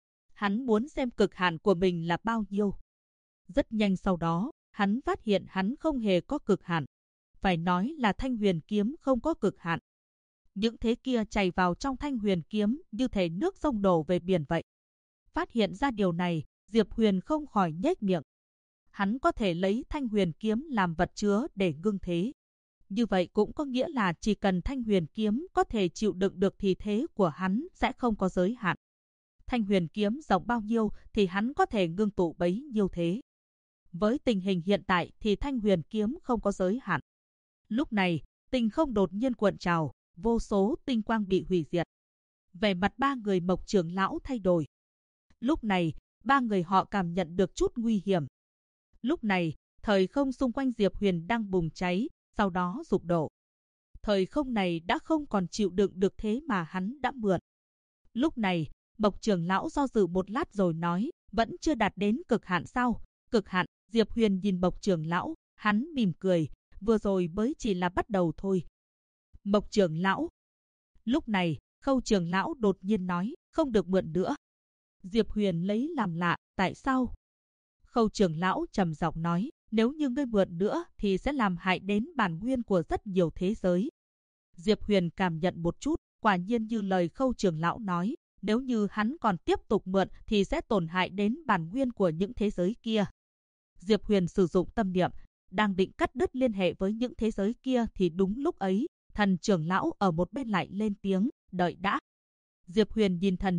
Hắn muốn xem cực hạn của mình là bao nhiêu. Rất nhanh sau đó, hắn phát hiện hắn không hề có cực hạn. Phải nói là thanh huyền kiếm không có cực hạn. Những thế kia chảy vào trong thanh huyền kiếm như thể nước sông đổ về biển vậy. Phát hiện ra điều này, Diệp Huyền không khỏi nhếch miệng. Hắn có thể lấy thanh huyền kiếm làm vật chứa để ngưng thế. Như vậy cũng có nghĩa là chỉ cần thanh huyền kiếm có thể chịu đựng được thì thế của hắn sẽ không có giới hạn. Thanh huyền kiếm rộng bao nhiêu thì hắn có thể ngưng tụ bấy nhiêu thế. Với tình hình hiện tại thì thanh huyền kiếm không có giới hạn. Lúc này, tinh không đột nhiên cuộn trào, vô số tinh quang bị hủy diệt. Vẻ mặt ba người Mộc trưởng lão thay đổi. Lúc này, ba người họ cảm nhận được chút nguy hiểm. Lúc này, thời không xung quanh Diệp Huyền đang bùng cháy, sau đó sụp đổ. Thời không này đã không còn chịu đựng được thế mà hắn đã mượn. Lúc này, Mộc trưởng lão do dự một lát rồi nói, vẫn chưa đạt đến cực hạn sao? Cực hạn. Diệp Huyền nhìn Mộc trưởng lão, hắn mỉm cười, vừa rồi mới chỉ là bắt đầu thôi. Mộc trưởng lão. Lúc này, Khâu trưởng lão đột nhiên nói, không được mượn nữa. Diệp Huyền lấy làm lạ, tại sao? Khâu trưởng lão trầm giọng nói, nếu như ngươi mượn nữa thì sẽ làm hại đến bản nguyên của rất nhiều thế giới. Diệp Huyền cảm nhận một chút, quả nhiên như lời Khâu trưởng lão nói, nếu như hắn còn tiếp tục mượn thì sẽ tổn hại đến bản nguyên của những thế giới kia. Diệp Huyền sử dụng tâm niệm, đang định cắt đứt liên hệ với những thế giới kia thì đúng lúc ấy, thần trưởng lão ở một bên lại lên tiếng, đợi đã. Diệp Huyền nhìn thần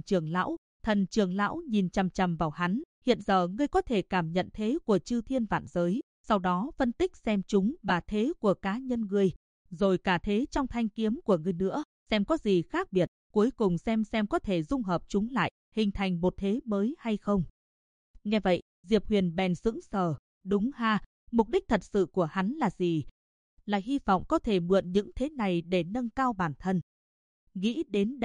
trưởng lão nhìn chằm chằm vào hắn, hiện giờ ngươi có thể cảm nhận thế của chư thiên vạn giới, sau đó phân tích xem chúng và thế của cá nhân ngươi, rồi cả thế trong thanh kiếm của ngươi nữa, xem có gì khác biệt, cuối cùng xem có thể dung hợp chúng lại, hình thành một thế mới hay không. Nghe vậy, Diệp Huyền bèn sững sờ, đúng ha, mục đích thật sự của hắn là gì? Là hy vọng có thể mượn những thế này để nâng cao bản thân. Nghĩ đến đây,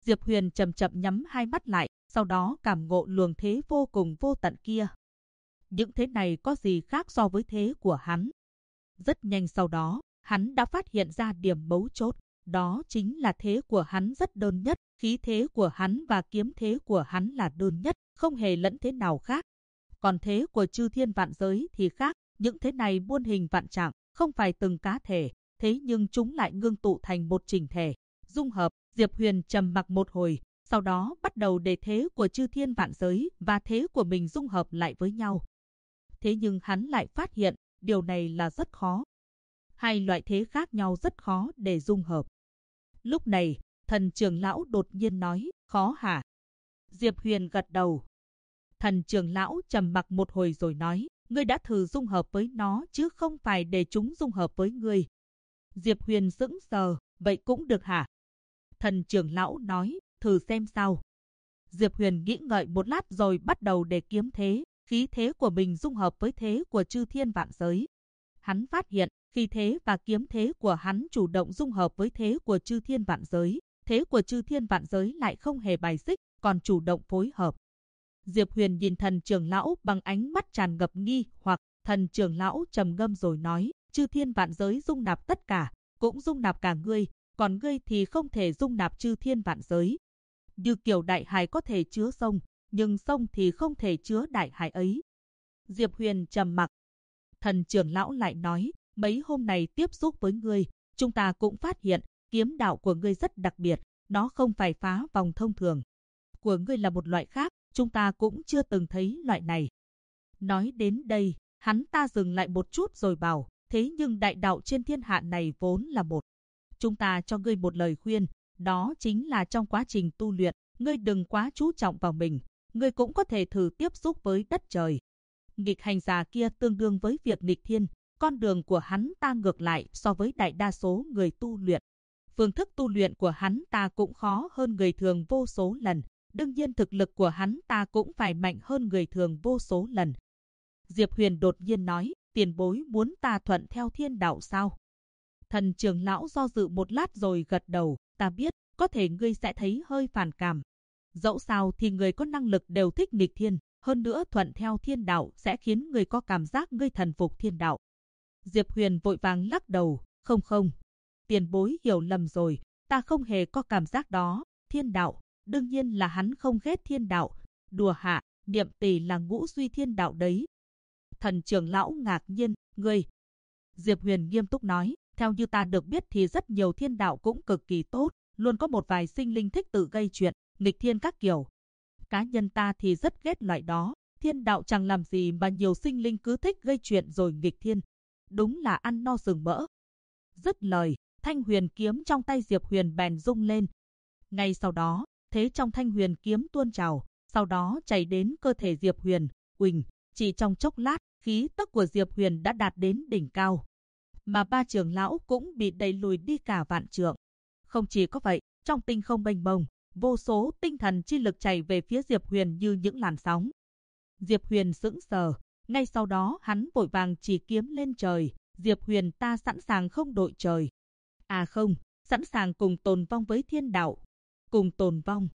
Diệp Huyền chậm chậm nhắm hai mắt lại, sau đó cảm ngộ luồng thế vô cùng vô tận kia. Những thế này có gì khác so với thế của hắn? Rất nhanh sau đó, hắn đã phát hiện ra điểm mấu chốt, đó chính là thế của hắn rất đơn nhất, khí thế của hắn và kiếm thế của hắn là đơn nhất, không hề lẫn thế nào khác. Còn thế của chư thiên vạn giới thì khác, những thế này muôn hình vạn trạng, không phải từng cá thể, thế nhưng chúng lại ngưng tụ thành một chỉnh thể. Dung hợp, Diệp Huyền trầm mặc một hồi, sau đó bắt đầu để thế của chư thiên vạn giới và thế của mình dung hợp lại với nhau. Thế nhưng hắn lại phát hiện, điều này là rất khó. Hai loại thế khác nhau rất khó để dung hợp. Lúc này, Thần trưởng lão đột nhiên nói, khó hả? Diệp Huyền gật đầu. Thần trưởng lão trầm mặc một hồi rồi nói, ngươi đã thử dung hợp với nó chứ không phải để chúng dung hợp với ngươi. Diệp Huyền sững sờ, vậy cũng được hả? Thần trưởng lão nói, thử xem sao. Diệp Huyền nghĩ ngợi một lát rồi bắt đầu để kiếm thế, khí thế của mình dung hợp với thế của chư thiên vạn giới. Hắn phát hiện, khí thế và kiếm thế của hắn chủ động dung hợp với thế của chư thiên vạn giới, thế của chư thiên vạn giới lại không hề bài xích, còn chủ động phối hợp. Diệp Huyền nhìn thần trưởng lão bằng ánh mắt tràn ngập nghi hoặc, thần trưởng lão trầm ngâm rồi nói, chư thiên vạn giới dung nạp tất cả, cũng dung nạp cả ngươi, còn ngươi thì không thể dung nạp chư thiên vạn giới. Như kiểu đại hải có thể chứa sông, nhưng sông thì không thể chứa đại hải ấy. Diệp Huyền trầm mặc. Thần trưởng lão lại nói, mấy hôm này tiếp xúc với ngươi, chúng ta cũng phát hiện, kiếm đạo của ngươi rất đặc biệt, nó không phải phá vòng thông thường. Của ngươi là một loại khác, chúng ta cũng chưa từng thấy loại này. Nói đến đây, hắn ta dừng lại một chút rồi bảo, thế nhưng đại đạo trên thiên hạ này vốn là một. Chúng ta cho ngươi một lời khuyên, đó chính là trong quá trình tu luyện, ngươi đừng quá chú trọng vào mình, ngươi cũng có thể thử tiếp xúc với đất trời. Nghịch hành giả kia tương đương với việc nghịch thiên, con đường của hắn ta ngược lại so với đại đa số người tu luyện. Phương thức tu luyện của hắn ta cũng khó hơn người thường vô số lần, đương nhiên thực lực của hắn ta cũng phải mạnh hơn người thường vô số lần. Diệp Huyền đột nhiên nói, tiền bối muốn ta thuận theo thiên đạo sao? Thần trưởng lão do dự một lát rồi gật đầu, ta biết, có thể ngươi sẽ thấy hơi phản cảm. Dẫu sao thì người có năng lực đều thích nghịch thiên, hơn nữa thuận theo thiên đạo sẽ khiến người có cảm giác ngươi thần phục thiên đạo. Diệp Huyền vội vàng lắc đầu, không, tiền bối hiểu lầm rồi, ta không hề có cảm giác đó, thiên đạo, đương nhiên là hắn không ghét thiên đạo, đùa hạ, Niệm Tỷ là ngũ duy thiên đạo đấy. Thần trưởng lão ngạc nhiên, ngươi. Diệp Huyền nghiêm túc nói, theo như ta được biết thì rất nhiều thiên đạo cũng cực kỳ tốt, luôn có một vài sinh linh thích tự gây chuyện, nghịch thiên các kiểu. Cá nhân ta thì rất ghét loại đó, thiên đạo chẳng làm gì mà nhiều sinh linh cứ thích gây chuyện rồi nghịch thiên. Đúng là ăn no rừng mỡ. Dứt lời, thanh huyền kiếm trong tay Diệp Huyền bèn rung lên. Ngay sau đó, thế trong thanh huyền kiếm tuôn trào, sau đó chảy đến cơ thể Diệp Huyền, uỳnh, chỉ trong chốc lát, khí tức của Diệp Huyền đã đạt đến đỉnh cao. Mà ba trưởng lão cũng bị đẩy lùi đi cả vạn trượng. Không chỉ có vậy, trong tinh không mênh mông, vô số tinh thần chi lực chảy về phía Diệp Huyền như những làn sóng. Diệp Huyền sững sờ, ngay sau đó hắn vội vàng chỉ kiếm lên trời, Diệp Huyền ta sẵn sàng không đội trời. À không, sẵn sàng cùng tồn vong với thiên đạo. Cùng tồn vong.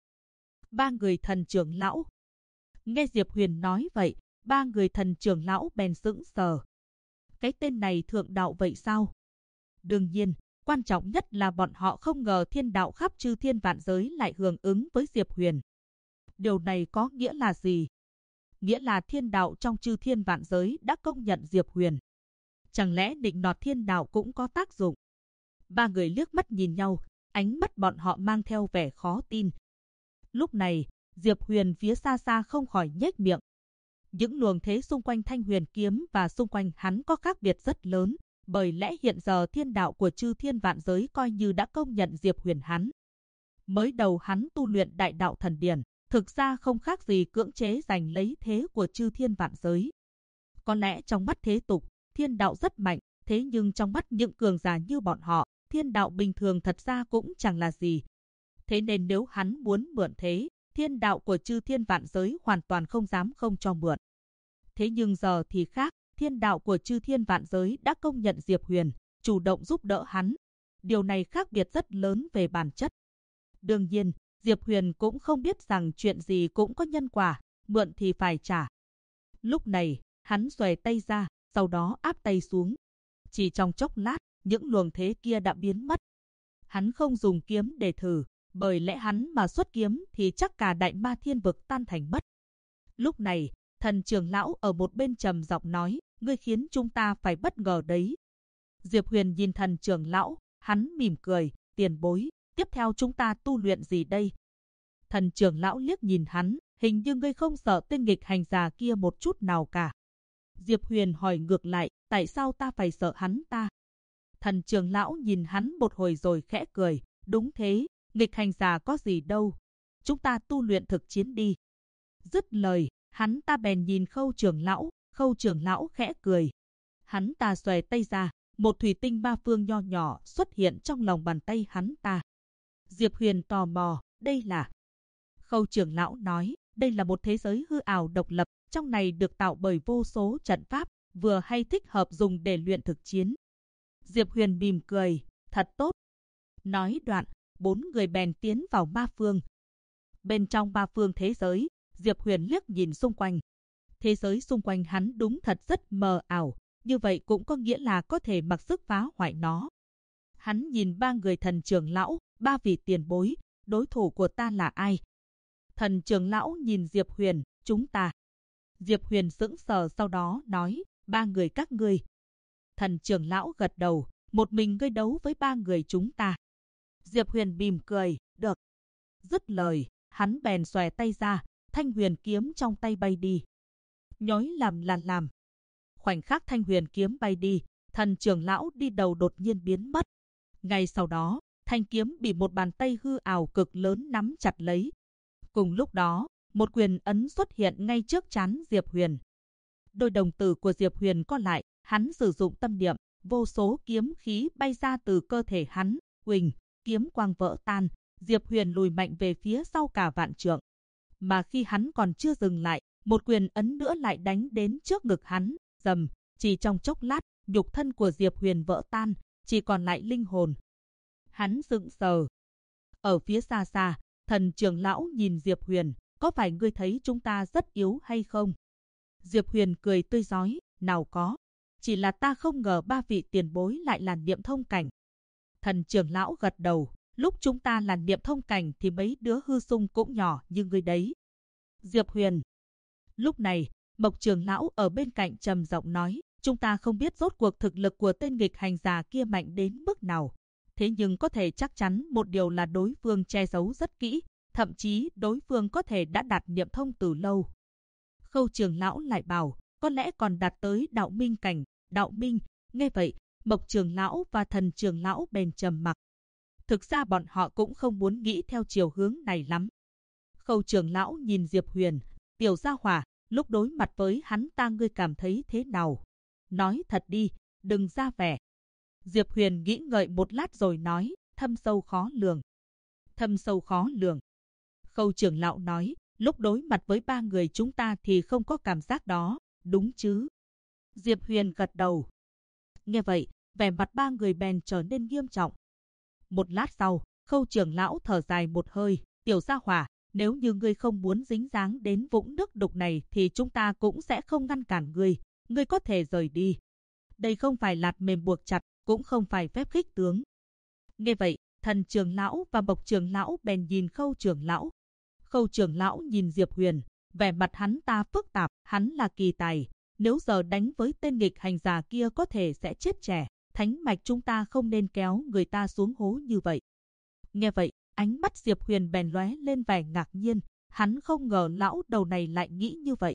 Ba người thần trưởng lão. Nghe Diệp Huyền nói vậy, ba người thần trưởng lão bèn sững sờ. Cái tên này thượng đạo vậy sao? Đương nhiên, quan trọng nhất là bọn họ không ngờ thiên đạo khắp chư thiên vạn giới lại hưởng ứng với Diệp Huyền. Điều này có nghĩa là gì? Nghĩa là thiên đạo trong chư thiên vạn giới đã công nhận Diệp Huyền. Chẳng lẽ định nọt thiên đạo cũng có tác dụng? Ba người liếc mắt nhìn nhau, ánh mắt bọn họ mang theo vẻ khó tin. Lúc này, Diệp Huyền phía xa xa không khỏi nhếch miệng. Những luồng thế xung quanh thanh huyền kiếm và xung quanh hắn có khác biệt rất lớn, bởi lẽ hiện giờ thiên đạo của chư thiên vạn giới coi như đã công nhận Diệp Huyền hắn. Mới đầu hắn tu luyện đại đạo thần điển, thực ra không khác gì cưỡng chế giành lấy thế của chư thiên vạn giới. Có lẽ trong mắt thế tục, thiên đạo rất mạnh, thế nhưng trong mắt những cường giả như bọn họ, thiên đạo bình thường thật ra cũng chẳng là gì. Thế nên nếu hắn muốn mượn thế, thiên đạo của chư thiên vạn giới hoàn toàn không dám không cho mượn. Thế nhưng giờ thì khác, thiên đạo của chư thiên vạn giới đã công nhận Diệp Huyền, chủ động giúp đỡ hắn. Điều này khác biệt rất lớn về bản chất. Đương nhiên, Diệp Huyền cũng không biết rằng chuyện gì cũng có nhân quả, mượn thì phải trả. Lúc này, hắn xòe tay ra, sau đó áp tay xuống. Chỉ trong chốc lát, những luồng thế kia đã biến mất. Hắn không dùng kiếm để thử, bởi lẽ hắn mà xuất kiếm thì chắc cả đại ma thiên vực tan thành mất. Lúc này, Thần trưởng lão ở một bên trầm giọng nói, ngươi khiến chúng ta phải bất ngờ đấy. Diệp Huyền nhìn Thần trưởng lão, hắn mỉm cười, tiền bối, tiếp theo chúng ta tu luyện gì đây? Thần trưởng lão liếc nhìn hắn, hình như ngươi không sợ tên nghịch hành già kia một chút nào cả. Diệp Huyền hỏi ngược lại, tại sao ta phải sợ hắn ta? Thần trưởng lão nhìn hắn một hồi rồi khẽ cười, đúng thế, nghịch hành già có gì đâu. Chúng ta tu luyện thực chiến đi. Dứt lời, hắn ta bèn nhìn Khâu trưởng lão khẽ cười. Hắn ta xòe tay ra, một thủy tinh ba phương nho nhỏ xuất hiện trong lòng bàn tay hắn ta. Diệp Huyền tò mò, đây là... Khâu trưởng lão nói, đây là một thế giới hư ảo độc lập, trong này được tạo bởi vô số trận pháp, vừa hay thích hợp dùng để luyện thực chiến. Diệp Huyền mỉm cười, thật tốt. Nói đoạn, 4 người bèn tiến vào ma phương. Bên trong ma phương thế giới, Diệp Huyền liếc nhìn xung quanh. Thế giới xung quanh hắn đúng thật rất mờ ảo, như vậy cũng có nghĩa là có thể mặc sức phá hoại nó. Hắn nhìn 3 người thần trưởng lão, 3 vị tiền bối, đối thủ của ta là ai? Thần trưởng lão nhìn Diệp Huyền, chúng ta. Diệp Huyền sững sờ sau đó nói, 3 người các ngươi. Thần trưởng lão gật đầu, một mình ngươi đấu với 3 người chúng ta. Diệp Huyền mỉm cười, được. Dứt lời, hắn bèn xòe tay ra, thanh huyền kiếm trong tay bay đi. Nhói làm là làm. Khoảnh khắc thanh huyền kiếm bay đi, thần trưởng lão đi đầu đột nhiên biến mất. Ngay sau đó, thanh kiếm bị một bàn tay hư ảo cực lớn nắm chặt lấy. Cùng lúc đó, một quyền ấn xuất hiện ngay trước trán Diệp Huyền. Đôi đồng tử của Diệp Huyền co lại, hắn sử dụng tâm niệm, vô số kiếm khí bay ra từ cơ thể hắn, huỳnh, kiếm quang vỡ tan, Diệp Huyền lùi mạnh về phía sau cả vạn trượng. Mà khi hắn còn chưa dừng lại, một quyền ấn nữa lại đánh đến trước ngực hắn, rầm, chỉ trong chốc lát, nhục thân của Diệp Huyền vỡ tan, chỉ còn lại linh hồn. Hắn sững sờ. Ở phía xa xa, thần trưởng lão nhìn Diệp Huyền, có phải ngươi thấy chúng ta rất yếu hay không? Diệp Huyền cười tươi rói, nào có. Chỉ là ta không ngờ 3 vị tiền bối lại là niệm thông cảnh. Thần trưởng lão gật đầu, lúc chúng ta là niệm thông cảnh thì mấy đứa hư sung cũng nhỏ như ngươi đấy. Diệp Huyền. Lúc này, Mộc trưởng lão ở bên cạnh trầm giọng nói, chúng ta không biết rốt cuộc thực lực của tên nghịch hành già kia mạnh đến mức nào. Thế nhưng có thể chắc chắn một điều là đối phương che giấu rất kỹ, thậm chí đối phương có thể đã đạt niệm thông từ lâu. Khâu trưởng lão lại bảo, có lẽ còn đạt tới đạo minh cảnh. Đạo minh, nghe vậy, Mộc trưởng lão và thần trưởng lão bèn trầm mặc. Thực ra bọn họ cũng không muốn nghĩ theo chiều hướng này lắm. Khâu trưởng lão nhìn Diệp Huyền, tiểu gia hỏa, lúc đối mặt với hắn ta ngươi cảm thấy thế nào? Nói thật đi, đừng ra vẻ. Diệp Huyền nghĩ ngợi một lát rồi nói, thâm sâu khó lường. Thâm sâu khó lường. Khâu trưởng lão nói, lúc đối mặt với 3 người chúng ta thì không có cảm giác đó, đúng chứ? Diệp Huyền gật đầu. Nghe vậy, vẻ mặt 3 người bèn trở nên nghiêm trọng. Một lát sau, Khâu trưởng lão thở dài một hơi, tiểu gia hỏa, nếu như ngươi không muốn dính dáng đến vũng nước đục này thì chúng ta cũng sẽ không ngăn cản ngươi có thể rời đi. Đây không phải lạt mềm buộc chặt, cũng không phải phép khích tướng. Nghe vậy, thần trưởng lão và Mộc trưởng lão bèn nhìn Khâu trưởng lão. Khâu trưởng lão nhìn Diệp Huyền, vẻ mặt hắn ta phức tạp, hắn là kỳ tài. Nếu giờ đánh với tên nghịch hành già kia có thể sẽ chết trẻ, thánh mạch chúng ta không nên kéo người ta xuống hố như vậy. Nghe vậy, ánh mắt Diệp Huyền bèn lóe lên vẻ ngạc nhiên, hắn không ngờ lão đầu này lại nghĩ như vậy.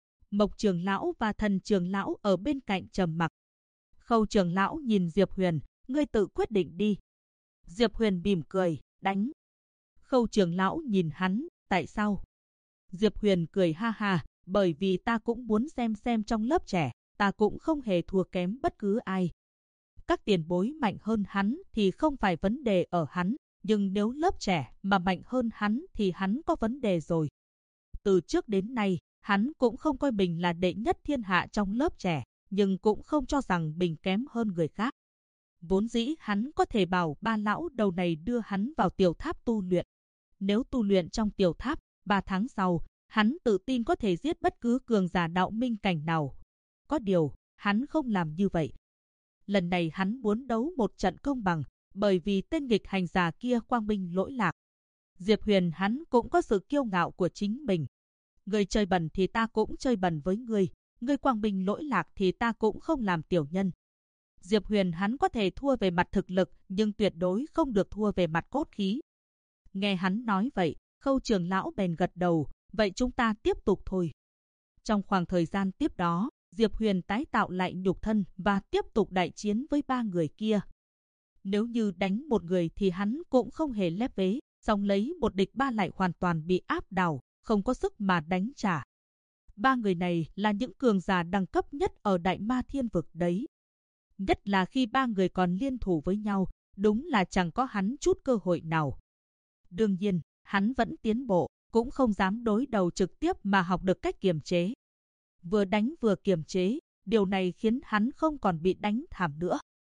Mộc trưởng lão và thần trưởng lão ở bên cạnh trầm mặc. Khâu trưởng lão nhìn Diệp Huyền, ngươi tự quyết định đi. Diệp Huyền mỉm cười, đánh. Khâu trưởng lão nhìn hắn, tại sao? Diệp Huyền cười ha ha, bởi vì ta cũng muốn xem trong lớp trẻ, ta cũng không hề thua kém bất cứ ai. Các tiền bối mạnh hơn hắn thì không phải vấn đề ở hắn, nhưng nếu lớp trẻ mà mạnh hơn hắn thì hắn có vấn đề rồi. Từ trước đến nay, hắn cũng không coi mình là đệ nhất thiên hạ trong lớp trẻ, nhưng cũng không cho rằng mình kém hơn người khác. Vốn dĩ hắn có thể bảo 3 lão đầu này đưa hắn vào tiểu tháp tu luyện. Nếu tu luyện trong tiểu tháp, 3 tháng sau, hắn tự tin có thể giết bất cứ cường giả đạo minh cảnh nào. Có điều, hắn không làm như vậy. Lần này hắn muốn đấu một trận công bằng, bởi vì tên nghịch hành giả kia quang minh lỗi lạc. Diệp Huyền hắn cũng có sự kiêu ngạo của chính mình. Ngươi chơi bẩn thì ta cũng chơi bẩn với ngươi, ngươi quang minh lỗi lạc thì ta cũng không làm tiểu nhân. Diệp Huyền hắn có thể thua về mặt thực lực, nhưng tuyệt đối không được thua về mặt cốt khí. Nghe hắn nói vậy, Khâu trưởng lão bèn gật đầu, vậy chúng ta tiếp tục thôi. Trong khoảng thời gian tiếp đó, Diệp Huyền tái tạo lại nhục thân và tiếp tục đại chiến với 3 người kia. Nếu như đánh một người thì hắn cũng không hề lép vế, song lấy một địch 3 lại hoàn toàn bị áp đảo, không có sức mà đánh trả. 3 người này là những cường giả đẳng cấp nhất ở Đại Ma Thiên Vực đấy. Nhất là khi 3 người còn liên thủ với nhau, đúng là chẳng có hắn chút cơ hội nào. Đương nhiên, hắn vẫn tiến bộ, cũng không dám đối đầu trực tiếp mà học được cách kiềm chế. Vừa đánh vừa kiềm chế, điều này khiến hắn không còn bị đánh thảm nữa.